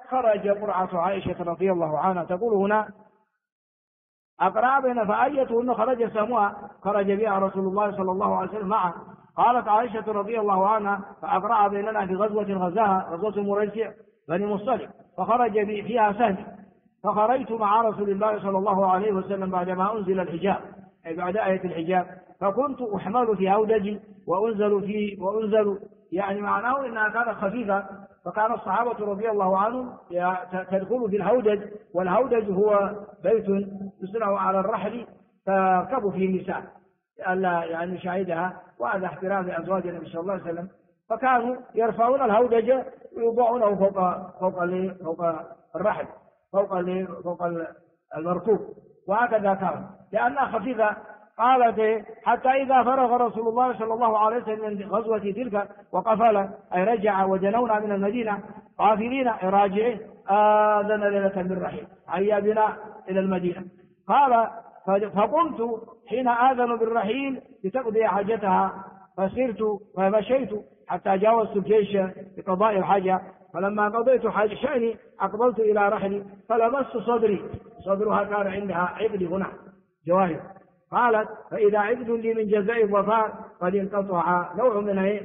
خرج قرعة عائشة رضي الله عنها تقول هنا أقرع بين فأيتهن خرج سهمها خرج بها رسول الله صلى الله عليه وسلم معه. قالت عائشة رضي الله عنها فأقرع بيننا في غزوة غزاها غزوة مريسع بني مصطلق فخرج بي فيها سهم فخرجت مع رسول الله صلى الله عليه وسلم بعدما أنزل الحجاب أي بعد آية الحجاب فكنت أحمل في هودجي وأنزل يعني معناه أنها كانت خفيفة فكان الصحابة رضي الله عنهم تدخل في الهودج والهودج هو بيت يصنع على الرحل تركب فيه النساء ألا يعني يشاهدها وهذا احترام لأزواج النبي صلى الله عليه وسلم فكانوا يرفعون الهودج ويوضعونه فوق الرحل فوق المركوب وهكذا كان لأنها خفيفة. قالت حتى إذا فرغ رسول الله صلى الله عليه وسلم من غزوة تلك وقفل أي رجع ودنونا من المدينة قافلين أي راجعين آذن ليلة بالرحيل هيا بنا إلى المدينة. قال فقمت حين آذن بالرحيل لتقضي حاجتها فمشيت حتى جاوزت الجيش لقضاء الحاجة فلما قضيت حاجة شأني أقبلت إلى رحلي فلمست صدرها كان عندها عقد هنا جواهر. قالت فإذا عقد لي من جزاء الظفار قد انقطع نوع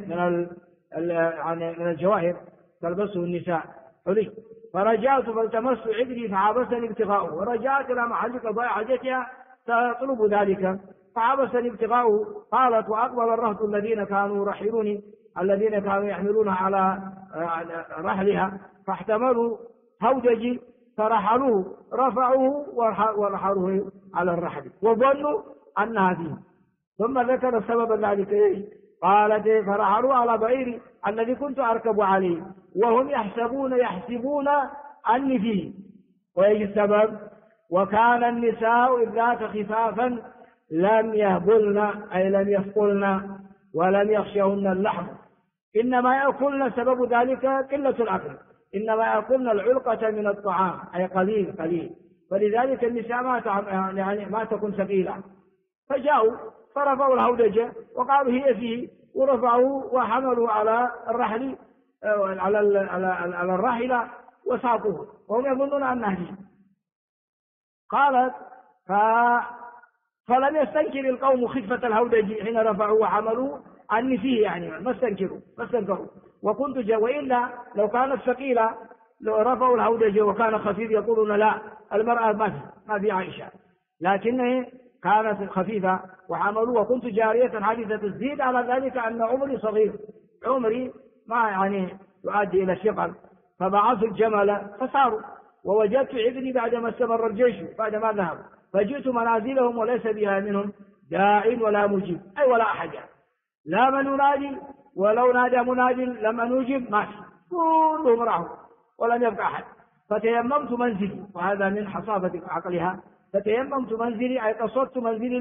من الجواهر تلبسه النساء حلي فرجعت فالتمست عقدي فعبسني ابتغاؤه ورجعت إلى محل قضاء حاجتها تطلب ذلك فعبسني ابتغاؤه. قالت وأقبل الرهط الذين كانوا يرحلوني الذين كانوا يحملون على رحلها فاحتملوا هودجي فرحلوه رفعوه ورحلوه على الرحل وظنوا أنها فيه ثم ذكر السبب ذلك قالت فرحلوا على بعيري الذي كنت أركب عليه وهم يحسبون أني فيه. ويجي السبب وكان النساء إذ ذاك خفافا لم يهبلن أي لم يثقلن ولم يخشهن اللحم إنما يأكلن سبب ذلك قلة الأكل إنما يأكلن العلقة من الطعام أي قليل فلذلك النساء ما تكون ثقيلة فجاءوا فرفعوا الهودجة وقالوا هي فيه ورفعوا وحملوا على الرحل على الراحلة وساقوه وهم يظنون أنها فيه. قالت فلم يستنكر القوم خفة الهودج حين رفعوا وحملوا عني فيه يعني ما استنكروا وكنت وإلا لو كانت ثقيلة لو رفعوا الهودج وكان خفيف يقولون لا المرأة ما في عائشة لكنه كانت خفيفة وحملوا وكنت جارية حديثة الزيد على ذلك أن عمري صغير عمري ما يعني يؤدي إلى الثقل فبعثوا الجمل فساروا ووجدت ابني بعدما استمر الجيش بعدما ذهب فجئت منازلهم وليس بها منهم داع ولا مجيب أي ولا أحد لا من ينادي ولو نادى مناد لما نجب ماشي كلهم راحوا ولم يبقى أحد. فتيممت منزلي وهذا من حصافة عقلها فتيممت منزلي أي قصدت منزلي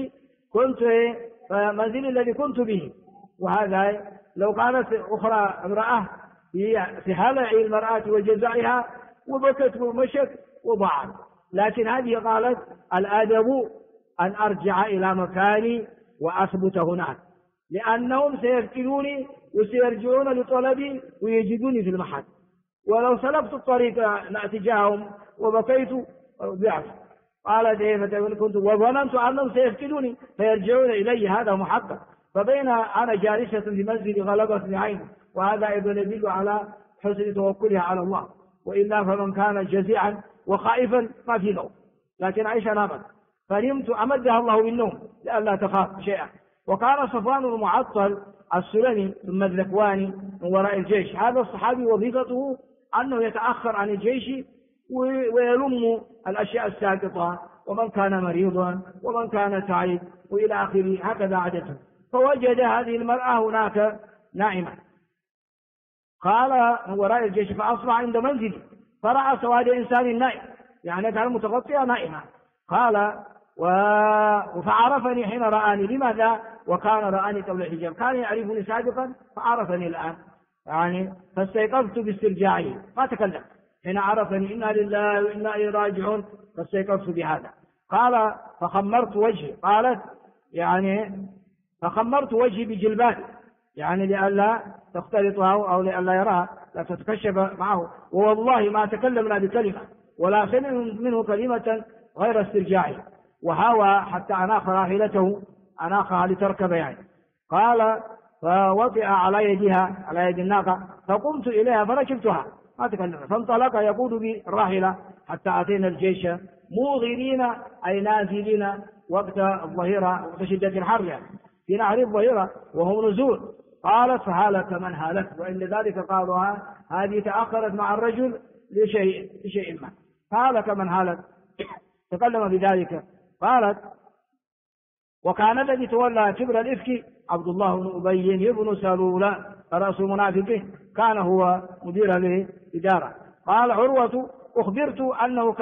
الذي كنت به. وهذا لو كانت أخرى امرأة في هلع المرأة وجزعها وبكت ومشت وضاعت لكن هذه قالت الأدب أن أرجع إلى مكاني وأثبت هناك لأنهم سيفقدوني وسيرجعون لطلبي ويجدوني في المحل ولو سلبت الطريق تجاههم وبكيت ضعت. قالت كنت وظننت أنهم سيفقدوني فيرجعون إلي هذا محقق. فبين أنا جالسة في منزل غلبتني عين وهذا أيضا يدل على حسن توكلها على الله وإلا فمن كان جزيعا وخائفا ما في نوم لكن عائشة نامت فنمت أمدها الله بالنوم لئلا تخاف شيئا. وكان صفوان المعطل السلمي ثم الذكواني من وراء الجيش هذا الصحابي وظيفته أنه يتأخر عن الجيش ويلم الأشياء الساقطة ومن كان مريضا ومن كان تعيب وإلى آخره هكذا عادته. فوجد هذه المرأة هناك نائمة قال من وراء الجيش فأصبح عند منزلي فرأى سواد إنسان نائم يعني كان متغطية نائمة. قال فعرفني حين رآني لماذا وكان رآني قبل الحجاب كان يعرفني سابقا فعرفني الآن يعني فاستيقظت باسترجاعه ما تكلم حين عرفني إنا لله وإنا إليه راجعون فاستيقظت بهذا. قال فخمرت وجهي قالت يعني فخمرت وجهي بجلبابي يعني لئلا تختلطها أو لئلا يراها، لا تتكشف معه. ووالله ما تكلمنا بكلمة ولا سمع منه كلمة غير استرجاعه، وهاوى حتى أناخ راحلته، أناخها لتركب يعني. قال فوطئ على يدها، على يد الناقة، فقمت إليها فركبتها، ما تكلم. فانطلق يقود بالراحلة حتى أتينا الجيش موغرين أي نازلين وقت الظهيرة، وقت شدة الحر يعني، في نهر الظهيرة وهم نزول. قالت فهلك من هلك، وإن ذلك قالوا هذه تأخرت مع الرجل لشيء ما، فهلك من هلك. تكلم بذلك. قالت وكان الذي تولى كبر الإفك عبد الله بن أبي بن سلول رأس المنافقين، كان هو مدير الإدارة. قال عروة أخبرت أنه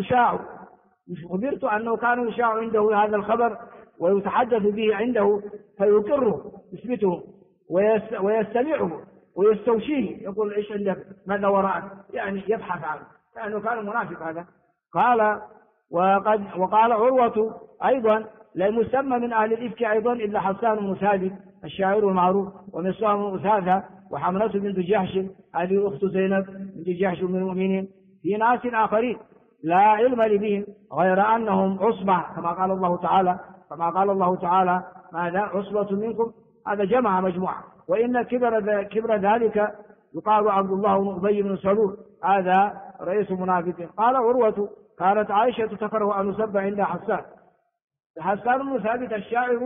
كان يشاع عنده هذا الخبر ويتحدث به عنده، فيقره يثبته ويستمعه ويستوشيه، يقول إيش عندك، ماذا وراءك، يعني يبحث عنه، لأنه كان منافق هذا. قال وقال عروة أيضا لا يسمى من أهل الإفك أيضا إلا حسان بن ثابت الشاعر المعروف، ومصعب بن أثاثة، وحملة بنت جحش هذه أخت زينب بنت جحش من المؤمنين، في ناس آخرين لا علم لي بهم غير أنهم عصبة، كما قال الله تعالى ماذا عصبة منكم، هذا جمع مجموعة. وإن كبر ذلك يقال عبد الله بن أبي بن سلول، هذا رئيس المنافقين. قال عروة كانت عائشة تكره أن يسب عند حسان بن ثابت الشاعر،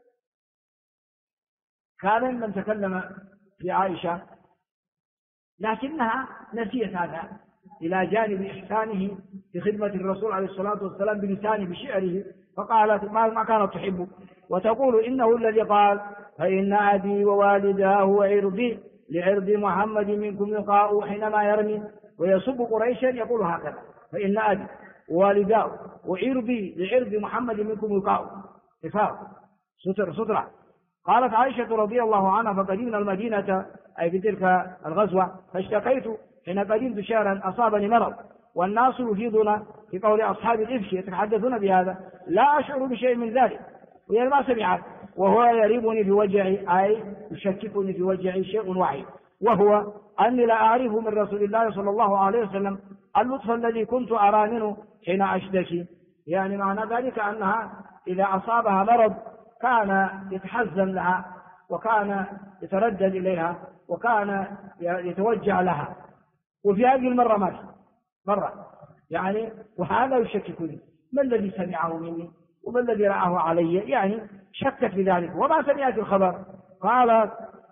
كان من تكلم في عائشة لكنها نسيت هذا، إلى جانب إحسانه في خدمة الرسول عليه الصلاة والسلام بلسانه بشعره، فقالت ما كانت تحبه، وتقول إنه الذي قال فإن أبي ووالداه وعرضي لعرض محمد منكم لقاء حينما يرمي، ويسب قريشا يقول هكذا فإن أبي ووالداه وعرضي لعرض محمد منكم لقاء، كفار سترة. قالت عائشة رضي الله عنها فقدمنا المدينة أي في تلك الغزوة، فاشتكيت حين قدمت شهرا أصابني مرض، والناس يفيضون في قول أصحاب الإفك يتحدثون بهذا، لا أشعر بشيء من ذلك، وهي ما سمعت، وهو يريبني في وجعي أي يشككني في وجعي شيء واحد، وهو أني لا أعرف من رسول الله صلى الله عليه وسلم اللطف الذي كنت أرى منه حين أشتكي. يعني معنى ذلك أنها إذا أصابها مرض كان يتحزن لها، وكان يتردد إليها، وكان يتوجع لها، وفي هذه المرة مرة يعني، وهذا يشككني ما الذي سمعه مني وما الذي رآه علي، يعني شكت في ذلك وما سمعت الخبر. قال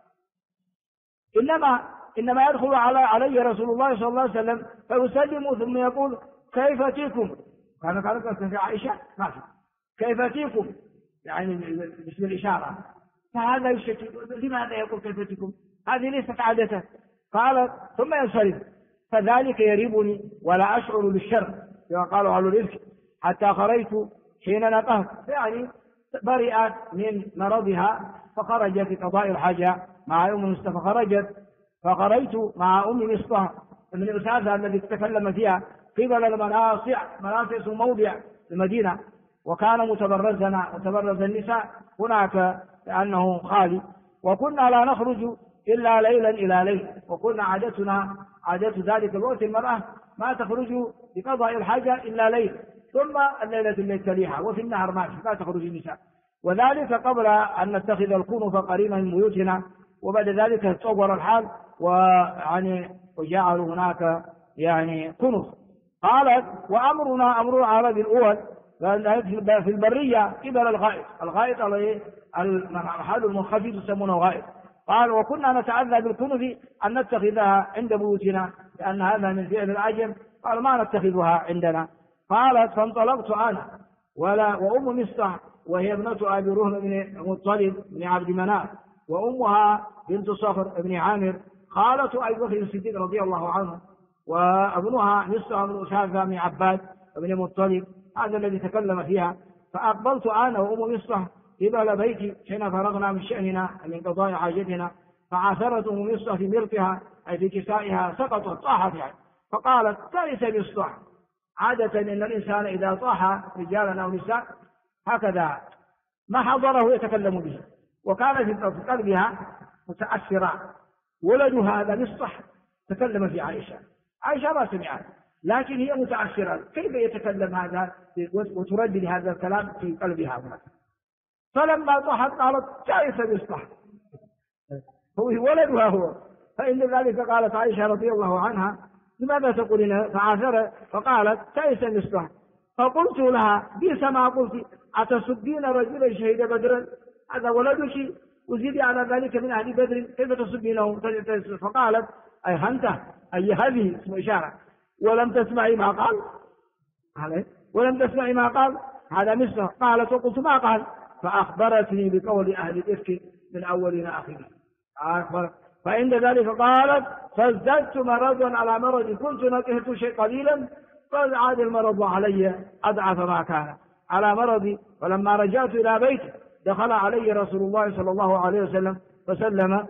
إنما يدخل علي رسول الله صلى الله عليه وسلم فيسلم ثم يقول كيف تيكم، كان في عائشة ما في كيف تيكم يعني باسم الإشارة، فهذا يشكك لماذا يقول كيف تيكم، هذه ليست عادته. قال ثم ينصرف، فذلك يريبني ولا أشعر بالشر كما قالوا أهل الإفك، حتى خرجت حين نقهت، يعني برئت من مرضها فخرجت في قضاء الحاجة مع أم مصطفى، فخرجت مع أم مصطفى من الأساتذة الذي تكلم فيها قبل المناصع، مناصع موضع المدينة، وكان متبرز النساء هناك لأنه خالي، وكنا لا نخرج إلا ليلا إلى ليل، وكنا عادة ذلك الوقت المرأة ما تخرج لقضاء الحاجة إلا ليل، ثم الليلة التي تليها، وفي النهر ما تخرج النساء، وذلك قبل أن نتخذ الكنف قريبا من بيوتنا، وبعد ذلك تطور الحال وجعلوا هناك يعني كنف. قالت وأمرنا أمر العرب الأول في البرية قبل الغائط المحل المنخفض يسمونه غائط. قال وكنا نتعذى بالكنف أن نتخذها عند بيوتنا لأن هذا من فعل العجم، قال ما نتخذها عندنا. قالت فانطلقت أنا وأم مصطح وهي ابنة أبي رهن بن مطلب بن عبد مناف، وأمها بنت صخر بن عامر خالة أبي بكر الصديق رضي الله عنه، وابنها مصطح بن أسامة بن عباد بن مطلب، هذا الذي تكلم فيها. فأقبلت أنا وأم مصطح قبل بيتي حين فرغنا من شأننا من قضاء حاجتنا، فعثرت أم مصطح في مرقها أي في كسائها، سقطت طاحت يعني، فقالت تعس مصطح. عادة إن الإنسان إذا طاح رجالا أو نساء هكذا ما حضره يتكلم به، وكان في قلبها متأثرة. ولد هذا مصطح تكلم في عائشة ما سمعت، لكن هي متأثرة، كيف يتكلم هذا وتردد هذا الكلام في قلبها؟ فلما طحت قالت تعس مصطح، هو ولدها هو. فإن ذلك قالت عائشة رضي الله عنها لماذا تقولين؟ فعاثر فقالت تعس مصطح. فقلت لها بئس ما قلت، أتسبين رجلا شهد بدرا، هذا ولدك وزيد على ذلك من أهل بدر، كيف تسبينه؟ فقالت أي هنته، أي هذه اسم إشارة، ولم تسمعي ما قال، ولم تسمعي ما قال هذا مثله. قالت وقلت ما قال، فأخبرتني بقول أهل الإفك من أولنا آخرين. فعند ذلك قالت فازددت مرضا على مرض، كنت نكهت شيء قليلا فعاد المرض علي أضعف ما كان على مرضي. فلما رجعت إلى بيتي دخل علي رسول الله صلى الله عليه وسلم فسلم،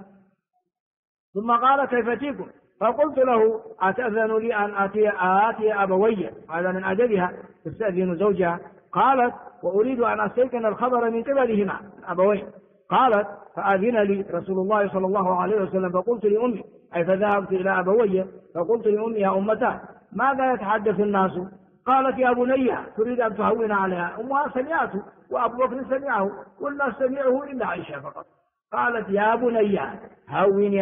ثم قال كيف تيكم؟ فقلت له أتأذن لي أن آتي أبوي، هذا من أدبها تستأذن زوجها. قالت وأريد أن أستيقن الخبر من قبلهما أبوي. قالت فأذن لي رسول الله صلى الله عليه وسلم، فقلت لأمي أي فذهبت إلى أبوي فقلت لأمي يا أمتا ماذا يتحدث الناس؟ قالت يا بني تريد أن تهون عليها. أمها سمعته وأبو بكر سمعه والناس سمعه إلا عائشة فقط. قالت يا بني هوني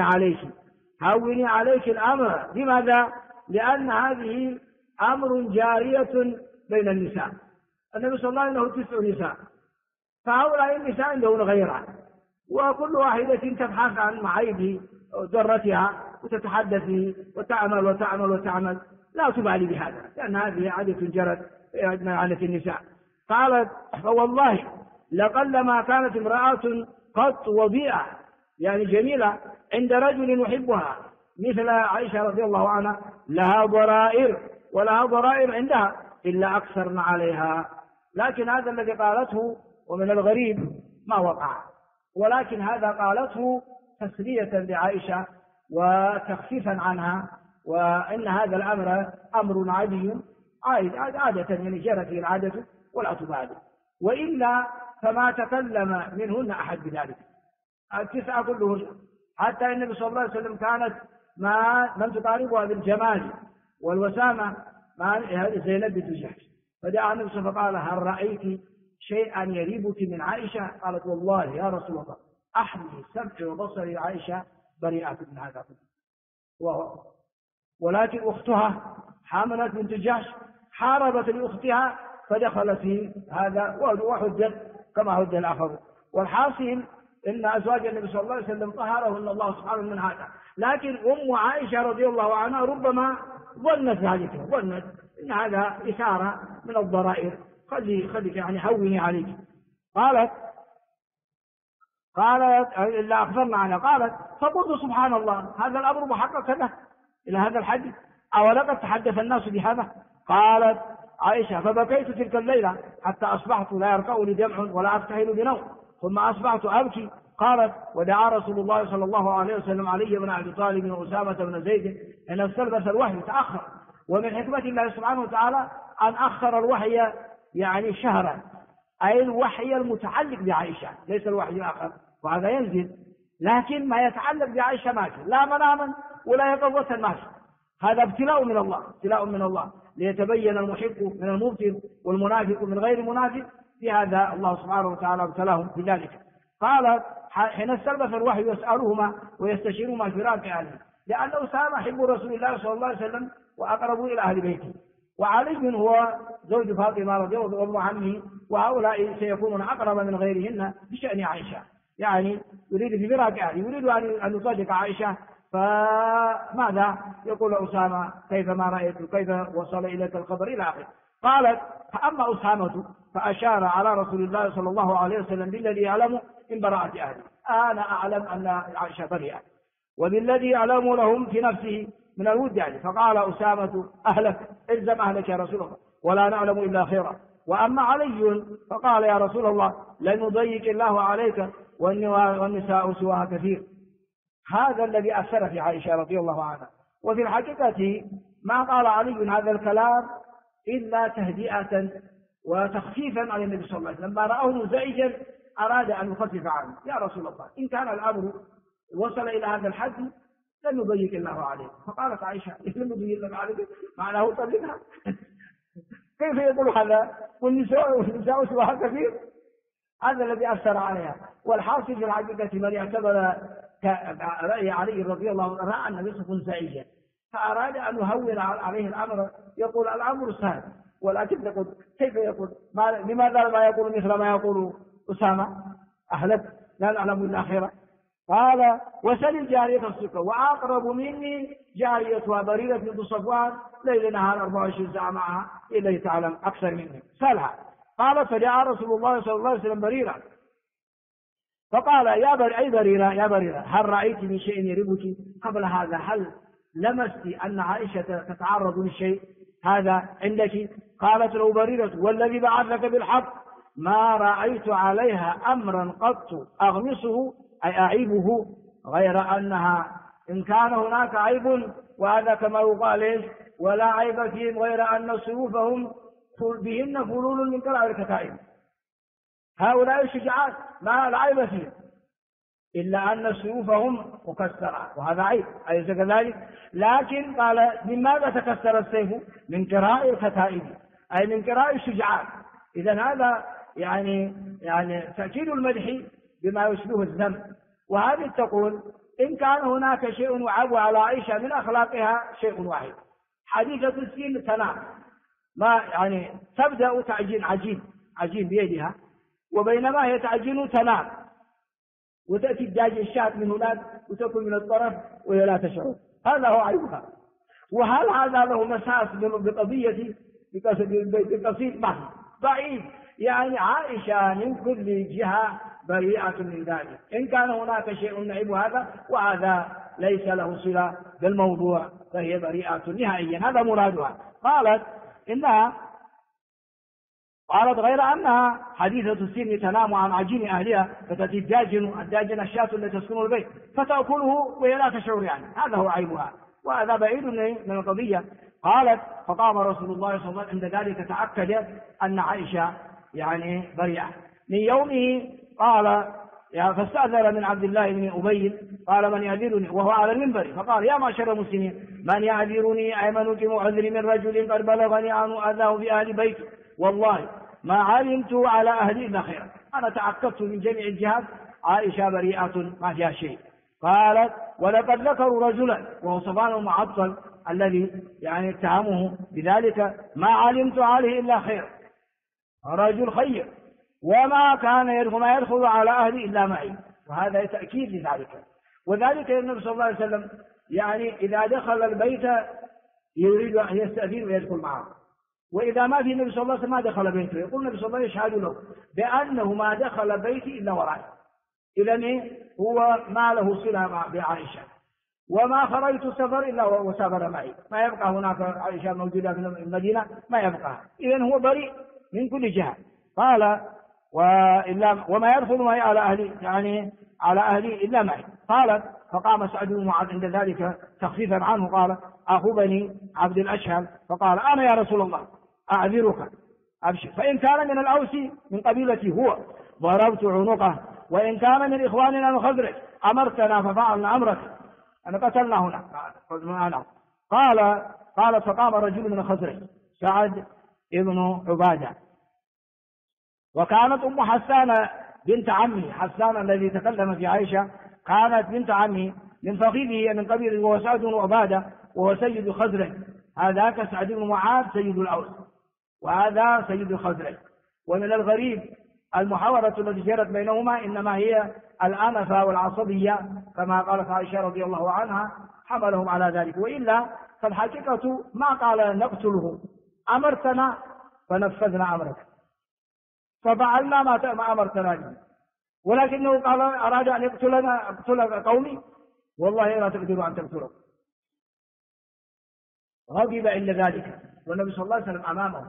عليك الأمر. لماذا؟ لأن هذه أمر جارية بين النساء، النبي صلى الله عليه وسلم له 9 نساء، فهؤلاء النساء عندهن غيرها، وكل واحدة تبحث عن معايب ذرتها وتتحدث وتعمل، لا تبالي بهذا، لأن هذه عادة جرت عادة النساء. قالت فوالله لقلما كانت امرأة قط وضيئة، يعني جميلة، عند رجل يحبها مثل عائشة رضي الله عنها، لها ضرائر عندها إلا أكثرن عليها. لكن هذا الذي قالته ومن الغريب ما وقع، ولكن هذا قالته تسلية بعائشة وتخفيفا عنها، وإن هذا الأمر أمر عادي عادة، يعني جرت به العادة ولا تبالي، وإلا فما تكلم منهن أحد بذلك 9 كلهن. حتى النبي صلى الله عليه وسلم كانت من تقاربها بالجمال والوسامة زينب بنت جحش، فدعا النبي صلى الله عليه وسلم فقال هل رأيت شيئا يريبك من عائشة؟ قالت والله يا رسول الله أحمي سمعي وبصري عائشة بريئة من هذا كله. ولكن أختها حاملة بنت جحش حاربت لأختها فدخلت في هذا وحدت كما حد الآخر. والحاصل إن أزواج النبي صلى الله عليه وسلم طهرهن الله سبحانه من هذا، لكن أم عائشة رضي الله عنها ربما ظنت ذلك، ظنت إن هذا إشارة من الضرائر، خليك يعني هوني عليك. قالت إلا أخبرنا عنها. قالت فقلت سبحان الله هذا الأمر محقق له إلى هذا الحد، أولقد تحدث الناس بهذا؟ قالت عائشة فبكيت تلك الليلة حتى أصبحت لا يرقوني دمع ولا أفتحل بنوم، ثم أصبحت أبكي. قالت ودعا رسول الله صلى الله عليه وسلم علي بن أبي طالب وأسامة بن زيد أن استلبس الوحي تأخر، ومن حكمة الله سبحانه وتعالى أن أخر الوحي يعني شهرا، أي الوحي المتعلق بعائشة ليس الوحي الآخر، وهذا ينزل، لكن ما يتعلق بعائشة ماشي، لا مناما ولا يقظة ماشي. هذا ابتلاء من الله ليتبين المحق من المبطل والمنافق من غير منافق، في هذا الله سبحانه وتعالى ابتلاهم بذلك. قالت حين استلبث الوحي يسألهما ويستشيرهما في فراق أهله، لأن أسامة حب رسول الله صلى الله عليه وسلم وأقرب إلى أهل بيته، وعلي هو زوج فاطمة رضي الله عنه، وهؤلاء سيكونون أقرب من غيرهن بشأن عائشة، يعني يريد في فراق أهله، يريد أن يصدق عائشة. فماذا يقول أسامة كيف ما رأيت كيف وصل إليك الخبر إلى آخره. قالت فأما أسامة فأشار على رسول الله صلى الله عليه وسلم بالذي يعلم من براءة أهله، أنا أعلم أن عائشة بريئة، وبالذي يعلم لهم في نفسه من الود يعني. فقال أسامة أهلك الزم أهلك يا رسول الله ولا نعلم إلا خيرا. وأما علي فقال يا رسول الله لن يضيق الله عليك والنساء سواها كثير. هذا الذي أثر في عائشة رضي الله عنها. وفي الحقيقة ما قال علي هذا الكلام إلا تهدئة وتخفيفا عن النبي صلى الله عليه وسلم، لما رأه مزعجا أراد أن يخفف عنه. يا رسول الله إن كان الأمر وصل إلى هذا الحد لم يضيق الله عليه. فقالت عائشة لم يضيق الله عليه معناه طلقها. كيف يقول هذا والنساء سواها كثير؟ هذا الذي أثر عليها. والحاصل في الحقيقة من اعتبر رأي علي رضي الله عنه رأى أن يوسف سعيدا فأراد أن يهون عليه الأمر، يقول الأمر سهل، ولكن يقول كيف يقول لماذا ما يقول مثل ما يقول أسامة أهلك لا نعلم إلا خيرا. قال وسل الجارية السكر وأقرب مني جاريتها بريرة بنت صفوان ليل نهار 24 ساعة معها إلا تعلم أكثر مني سألها. قال فدعا رسول الله صلى الله عليه وسلم بريرة فقال أي بريرة يا بريرة هل رأيت من شيء يربك قبل هذا؟ هل لمست أن عائشة تتعرض لشيء هذا عندك؟ قالت له بريرة والذي بعثك بالحق ما رأيت عليها أمرا قط أغمصه أي أعيبه غير أنها إن كان هناك عيب وهذا كما يقال ولا عيب فيهم غير أن سيوفهم بهن فلول من كرائر الكتائب. هؤلاء الشجعات ما لا عيب فيهم إلا أن سيوفهم مكسرة وهذا عيب أليس كذلك؟ لكن قال لماذا تكسر السيف؟ من كرائر الكتائب أي من كرائر الشجعات. إذن هذا يعني تأكيد المدح بما يشبه الذم. وهذه تقول إن كان هناك شيء يعاب على عائشة من أخلاقها شيء واحد حديثة السين تنام ما تبدأ تعجين عجين بيدها وبينما هي تعجين تنام وتأتي الداج الشاة من هناك وتكون من الطرف وهي لا تشعر. هذا هو عيبها. وهل هذا له مساس بقضية بقصيد ضعيف؟ عائشة من كل جهة بريئة من ذلك. إن كان هناك شيء نعيب هذا وهذا ليس له صلة بالموضوع فهي بريئة نهائيا. هذا مرادها. قالت غير أنها حديثة السن تنام عن عجين أهلها فتأتي الداجن الشاة التي تسكن البيت فتأكله وهي لا تشعر هذا هو عيبها وهذا بعيد من القضية. قالت فقام رسول الله صلى الله عليه وسلم عند ذلك تأكد أن عائشة بريئة. من يومه قال فاستأذن من عبد الله بن أبي قال من يعذرني وهو على المنبر فقال يا معشر المسلمين من يعذرني أيمنك معذر من رجل قد بلغني عن أذاه بأهل بيتي والله ما علمت على أهلي إلا خيرا. أنا تأكدت من جميع الجهات عائشة بريئة ما فيها شيء. قالت ولقد ذكروا رجلا وهو صفوان المعطل الذي اتهمه بذلك ما علمت عليه إلا خير رجل خير وما كان يدخل على أهلي إلا معي. وهذا تأكيد لذلك. وذلك النبي صلى الله عليه وسلم إذا دخل البيت يريد أن يستأذن ويدخل معه وإذا ما في النبي صلى الله عليه وسلم ما دخل بيته يقول النبي صلى الله عليه وسلم يشهد له بأنه ما دخل بيتي إلا ورائي. إذن هو ما له صلة بعائشة وما خرجت السفر إلا وسافر معي ما يبقى هناك عائشة موجودة في المدينة ما يبقى. إذن هو بريء من كل جهة. قال وما يدخل معي على أهلي على أهلي إلا معي. قالت فقام سعد بن معاذ عند ذلك تخفيفا عنه قال أخو بني عبد الأشهل فقال أنا يا رسول الله أعذرك أبشر فإن كان من الأوس من قبيلتي هو ضربت عنقه وإن كان من إخواننا الخزرج أمرتنا ففعلنا أمرك أنا قتلنا هنا. قال فقام رجل من الخزرج سعد ابن عبادة وكانت أم حسان بنت عمي حسان الذي تكلم في عائشة كانت بنت عمي من فخذه من قبيل وهو سعد بن عبادة وهو سيد الخزرج. هذاك سعد بن معاذ سيد الأوس وهذا سيد الخزرج. ومن الغريب المحاورة التي جرت بينهما إنما هي الأنفة والعصبية كما قالت عائشة رضي الله عنها حملهم على ذلك. وإلا فالحقيقة ما قال نقتله أمرتنا فنفذنا أمرك ففعلنا ما أمرتنا به ولكنه قال أراد أن أقتل قومي والله لا تقدروا أن تقتلوا. غضب إلا ذلك والنبي صلى الله عليه وسلم أمامه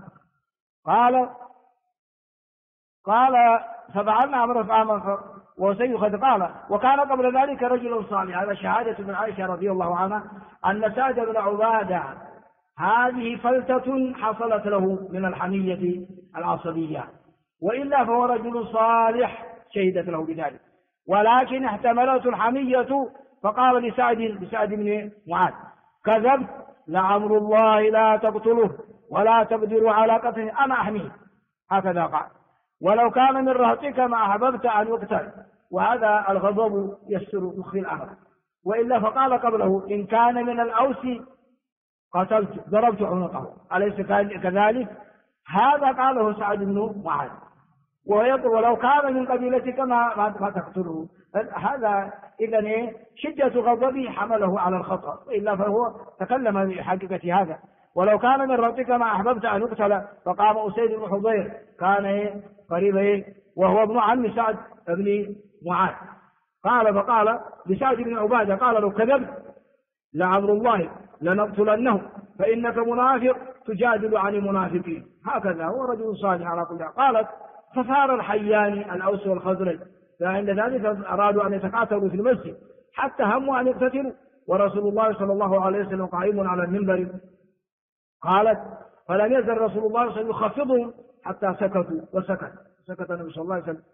قال ففعلنا أمر وسيخذ. قال وكان قبل ذلك رجل صالح. هذا شهادة من عائشة رضي الله عنها أن سعد بن عبادة هذه فلتة حصلت له من الحمية العصبية وإلا فهو رجل صالح شهدت له بذلك. ولكن احتملته الحمية فقال لسعد بن معاذ: كذبت، لعمر الله لا تقتله ولا تقدر على قتله، أنا أحميه. هكذا قال: ولو كان من رهطك ما أحببت أن يقتل. وهذا الغضب يسر مخي الأمر. وإلا فقال قبله: إن كان من الأوس قتلت ضربت عنقه، أليس كذلك؟ هذا قاله سعد بن معاذ. ويقول: ولو كان من قبيلتك ما تقتله. هذا إذن شدة غضبه حمله على الخطأ، إلا فهو تكلم بحقيقة هذا. ولو كان من ربك ما أحببت أن يقتل. فقام أسيد بن حضير، كان قريبا وهو ابن عم سعد بن معاذ، فقال لسعد بن عبادة: قال: لو كذبت لعمر الله لنقتلنه، فإنك منافق تجادل عن المنافقين. هكذا هو رجل صالح على كل حال. قالت: فثار الحيان الأوس والخزرج، فعند ذلك أرادوا أن يتقاتلوا في المسجد حتى هموا أن يقتتلوا، ورسول الله صلى الله عليه وسلم قائم على المنبر. قالت: فلم يزل رسول الله صلى الله عليه وسلم يخفضهم حتى سكتوا، سكت النبي صلى الله عليه وسلم.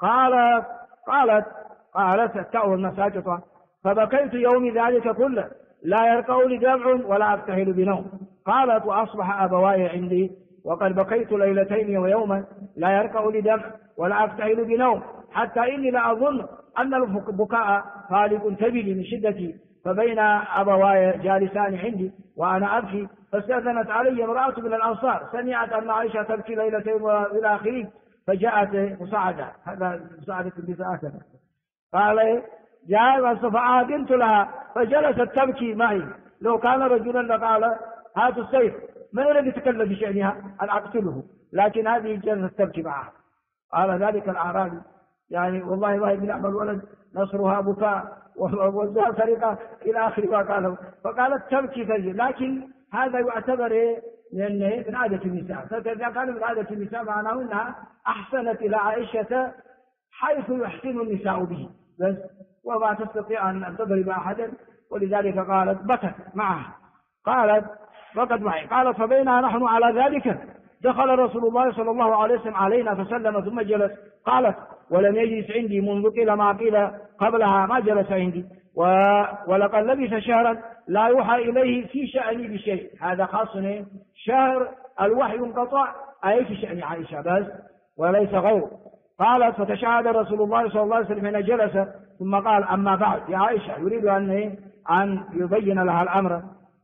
قالت التأوى ساكتة: فبكيت يومي ذلك كله، لا يرقع لي دمع ولا أبتهل بنوم. قالت: وأصبح أبواي عندي وقد بكيت ليلتين ويوما، لا يرقع لي دمع ولا أبتهل بنوم، حتى إني لأظن أن البكاء خالق كبدي من شدتي. فبين أبواي جالسان عندي وأنا أبكي، فاستأذنت علي امرأة من الأنصار، سمعت أن عائشة تبكي ليلتين وإلى آخره، فجاءت مساعدة. هذا مساعدة النساء. قال: جاءت فآذنت لها فجلست تبكي معي. لو كان رجلا لقال: هات السيف، من الذي يتكلم بشأنها أن أقتله؟ لكن هذه جلست تبكي معها. قال ذلك الأعرابي: يعني والله ما يبني أعمل ولد نصرها بكاء ووزها سرقة إلى آخر ما قاله. فقالت تبكي فجر. لكن هذا يعتبر من عادة النساء، فإذا كان من عادة النساء معناه أنها أحسنت إلى عائشة حيث يحسن النساء به بس، وما تستطيع أن تضرب أحدا، ولذلك قالت بكت معها. قالت: بكت معي. قالت: فبينا نحن على ذلك دخل رسول الله صلى الله عليه وسلم علينا فسلم ثم جلس. قالت: ولم يجلس عندي منذ قيل ما قيل قبلها، ما جلس عندي، ولقد لبث شهرا لا يوحى إليه في شأني بشيء. هذا خاص شهر الوحي انقطع أي في شأن عائشة بس وليس غيره. قالت: فتشهد رسول الله صلى الله عليه وسلم حين جلس، ثم قال: أما بعد يا عائشة، يريد أن يبين لها الأمر،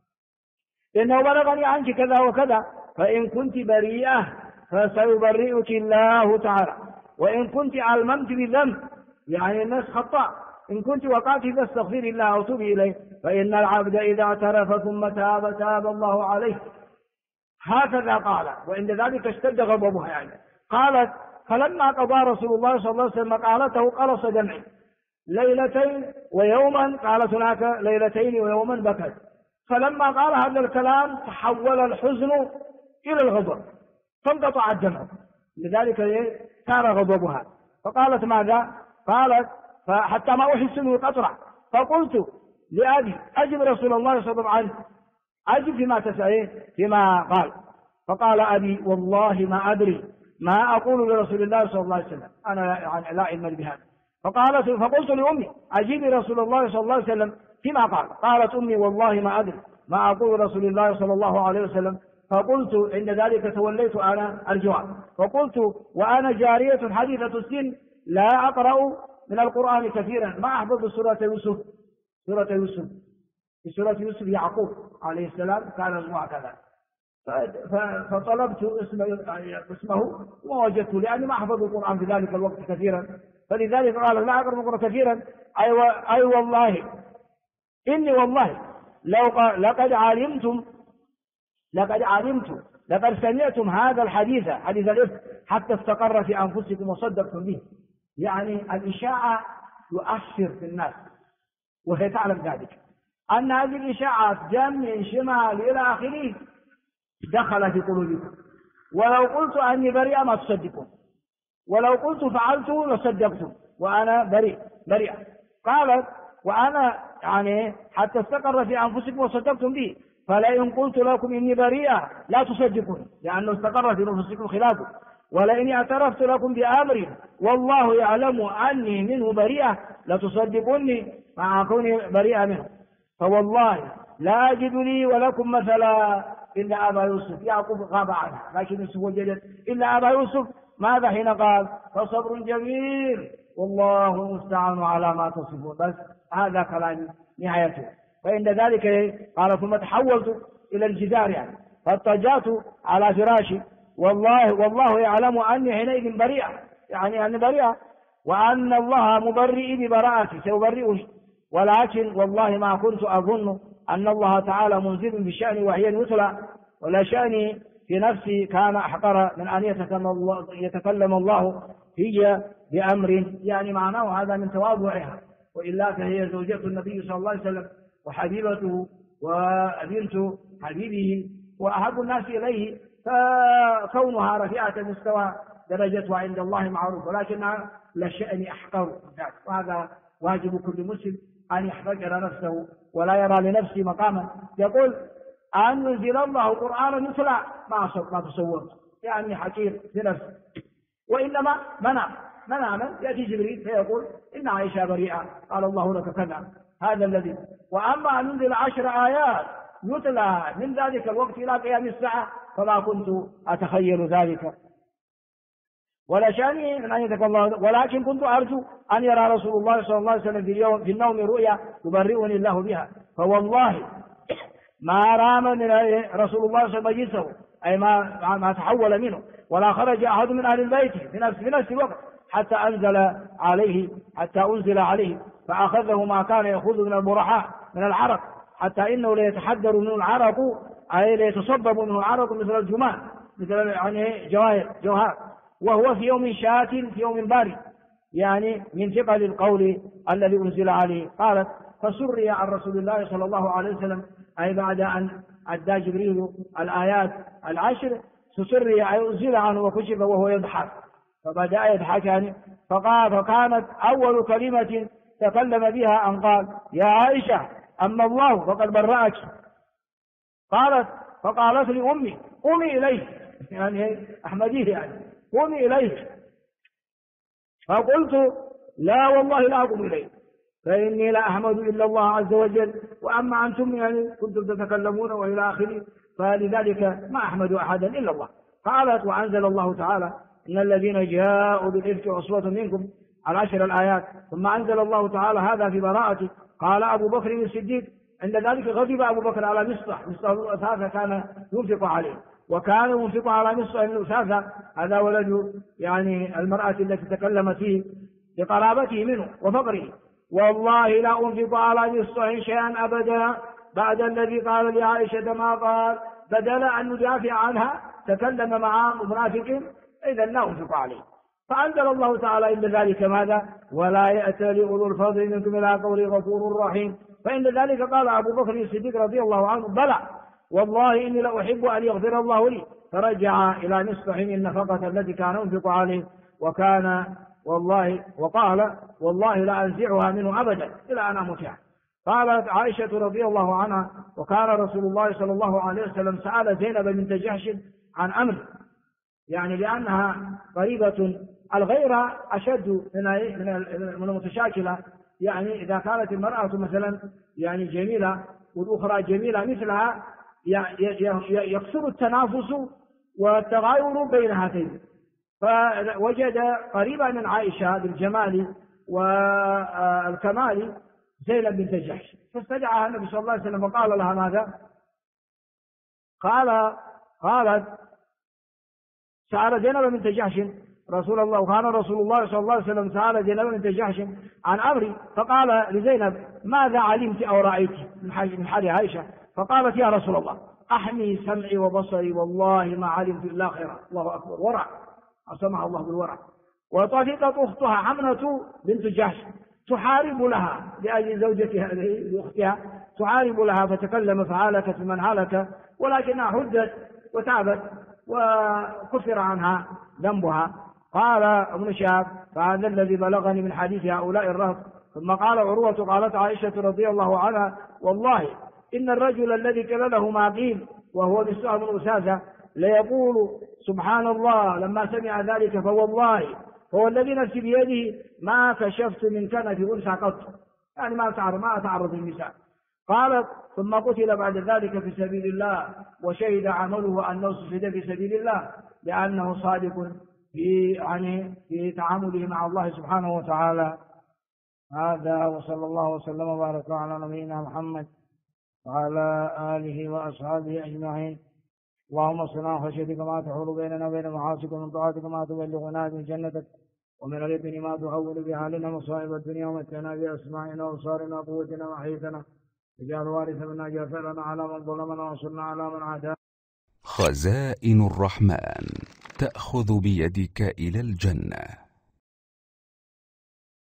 إنه بلغني عنك كذا وكذا، فإن كنت بريئة فسيبرئك الله تعالى، وإن كنت علممت بالذنب يعني الناس خطأ، إن كنت وقعت فاستغفري الله وتوبي إليه، فإن العبد إذا اعترف ثم تاب الله عليه. هكذا قال، وعند ذلك اشتد غضبها يعني. قالت: فلما قضى رسول الله صلى الله عليه وسلم مقالته قلص دمعي ليلتين ويوما، قالت هناك ليلتين ويوما بكت. فلما قال هذا الكلام تحول الحزن إلى الغضب فانقطع الدمع، لذلك كان غضبها. فقالت: ماذا؟ قالت: فحتى ما أحس منه قطرة. فقلت لأبي: أجب رسول الله صلى الله عليه وسلم عنه، أجب فيما تسأله فيما قال. فقال أبي: والله ما أدري ما أقول لرسول الله صلى الله عليه وسلم، أنا يعني لا علم بهذا. فقلت لأمي: أجيب رسول الله صلى الله عليه وسلم فيما قال. قالت أمي: والله ما أدري ما أقول رسول الله صلى الله عليه وسلم. فقلت عند ذلك توليت أنا الجواب، فقلت وأنا جارية حديثة السن لا أقرأ من القرآن كثيرا، ما أحفظ سورة يوسف. في سورة يوسف يعقوب عليه السلام كان اسمه كذا، فطلبت اسمه ووجدته، لأني ما أحفظ القرآن في ذلك الوقت كثيرا، فلذلك قال: لا أقرأ القرآن كثيرا. أي والله إني والله لقد سمعتم هذا الحديث، حديث الإفك، حتى استقر في أنفسكم وصدقتم به. يعني الإشاعة يؤثر في الناس، وهي تعلم ذلك، أن هذه الإشاعات جمع شمال إلى آخره دخل في قلوبكم. ولو قلت أني بريئة ما تصدقون، ولو قلت فعلت لصدقتم وأنا بريئة. قالت: وأنا يعني حتى استقر في أنفسكم وصدقتم به، فلئن قلت لكم إني بريئة لا تصدقون، لأنه استقر في أنفسكم خلافه. ولئن اعترفت لكم بأمر والله يعلم أني منه بريئة لتصدقني مع كوني بريئة منه، فوالله لا أجد لي ولكم مثلا إلا أبا يوسف. يعقوب غاب عنه لكن يوسف وجد إلا أبا يوسف. ماذا حين قال فصبر جميل والله المستعان على ما تصفون؟ بس هذا كلام نهايته. فإن ذلك قال ثم تحولت إلى الجدار يعني فاضطجعت على فراشي والله يعلم أني حينئذ بريئة، يعني أني بريئة، وأن الله مبرئي ببراءتي سيبرئني، ولكن والله ما كنت أظن أن الله تعالى منزل بشأني وهي يتلى، ولا شأني في نفسي كان أحقر من أن يتكلم الله هي بأمر، يعني معناه هذا من تواضعها، وإلا فهي زوجة النبي صلى الله عليه وسلم وحبيبته وبنت حبيبه وأحب الناس إليه، فكونها رفيعة المستوى درجتها عند الله معروف، ولكنها للشأن أحقر، وهذا واجب كل مسلم أن يحتقر نفسه ولا يرى لنفسه مقاما. يقول أن ينزل الله قرآنا مثلا ما تصورت، يعني حكير في نفسه، وإنما منع يأتي جبريل فيقول إن عائشة بريئة قال الله لك كذا، هذا الذي. وأما أن ينزل 10 آيات يتلى من ذلك الوقت إلى قيام الساعة فما كنت أتخيل ذلك، ولا شأني من أن يتكلم الله، ولكن كنت أرجو أن يرى رسول الله صلى الله عليه وسلم في النوم رؤيا يبرئني الله بها، فوالله ما رام من رسول الله صلى الله عليه وسلم أي ما تحول منه، ولا خرج أحد من أهل البيت في نفس الوقت حتى أنزل عليه فأخذه ما كان يأخذ من البرحاء من العرق، حتى إنه ليتحدر منه العرق، أي ليتصبب منه العرق مثل الجمان، مثل يعني جوهر، وهو في يوم شات في يوم بارد، يعني من ثقل القول الذي أنزل عليه. قالت فسري عن رسول الله صلى الله عليه وسلم، أي بعد أن أدى جبريل الآيات 10 سسري أي أنزل عنه وكشف وهو يضحك، فبدأ يضحك يعني فكانت أول كلمة تكلم بها أن قال يا عائشة أما الله فقد برأك. فقالت لي أمي قومي إليه، يعني أحمديه يعني قومي إليه، فقلت لا والله لا أقوم إليه فإني لا أحمد إلا الله عز وجل، وأما أنتم يعني كنتم تتكلمون وإلى آخره، فلذلك ما أحمد أحدا إلا الله. قالت وأنزل الله تعالى إن الذين جاءوا بالإفك عصبة منكم 10 الآيات، ثم أنزل الله تعالى هذا في براءته. قال أبو بكر الصديق عند ذلك غضب أبو بكر على مصطح الأثاثة كان ينفق عليه، وكان ينفق على مصطح الأثاثة هذا ولد يعني المرأة التي تكلمت فيه لقرابته منه وفقره. والله لا أنفق على مصطح شيئا أبدا بعد الذي قال لعائشة ما قال، بدل أن ندافع عنها تكلم مع منافق إذا لا أنفق عليه. فأنزل الله تعالى إن ذلك ماذا ولا يأتى لأولو الفضل منكم إلى قول غفور رحيم. فإن ذلك قال أبو بكر الصديق رضي الله عنه بلى والله إني لأحب أن يغفر الله لي، فرجع إلى مصطح النفقة التي كان ينفق عليه، وقال والله لا أنزعها منه أبدا إلى أن أموتها. قالت عائشة رضي الله عنها وكان رسول الله صلى الله عليه وسلم سأل زينب بنت جحش عن أمر، يعني لأنها قريبة، الغيرة أشد من المتشاكلة، يعني إذا كانت المرأة مثلا يعني جميلة والأخرى جميلة مثلها يكثر التنافس والتغاير بين هاتين، فوجد قريبا من عائشة بالجمال والكمال زينب بنت جحش، فاستدعاها النبي صلى الله عليه وسلم وقال لها ماذا؟ قالت سأل زينب بنت جحش رسول الله، وكان رسول الله صلى الله عليه وسلم سأل زينب بنت جحش عن أمري، فقال لزينب ماذا علمت أو رأيت من حال عائشة؟ فقالت يا رسول الله أحمي سمعي وبصري والله ما علمت إلا خيرا. الله أكبر، ورع، أسمع الله بالورع. وطفقت أختها حمنة بنت جحش تحارب لها لأجل زوجتها لأختها، تعارب لها فتكلم فهلكت من هلك، ولكنها حدت وتابت وكفر عنها ذنبها. قال ابن شهاب فهذا الذي بلغني من حديث هؤلاء الرهط. ثم قال عروة قالت عائشة رضي الله عنها والله إن الرجل الذي قيل له ما قيل وهو بالسؤال من أساسة ليقول سبحان الله لما سمع ذلك فوالله هو الذي نفسي بيده ما كشفت من كنف أنثى قط، يعني ما تعرض النساء. قالت ثم قتل بعد ذلك في سبيل الله وشهد عمله أنه استشهد في سبيل الله لأنه صادق في تعامله مع الله سبحانه وتعالى. هذا وصلى الله وسلم وبارك على نبينا محمد وعلى آله وأصحابه أجمعين. اللهم صل على خشيتك ما تحول بيننا وبين معاصيك، ومن طاعتك ما تبلغنا من جنتك، ومن اليقين ما تحول به علينا مصائب الدنيا، ومتعنا بأسماعنا وأبصارنا وقوتنا وحيثنا، اجعل وارث منا، اجعل ثأرنا على من ظلمنا وانصرنا على من عادانا. خزائن الرحمن تأخذ بيدك إلى الجنة.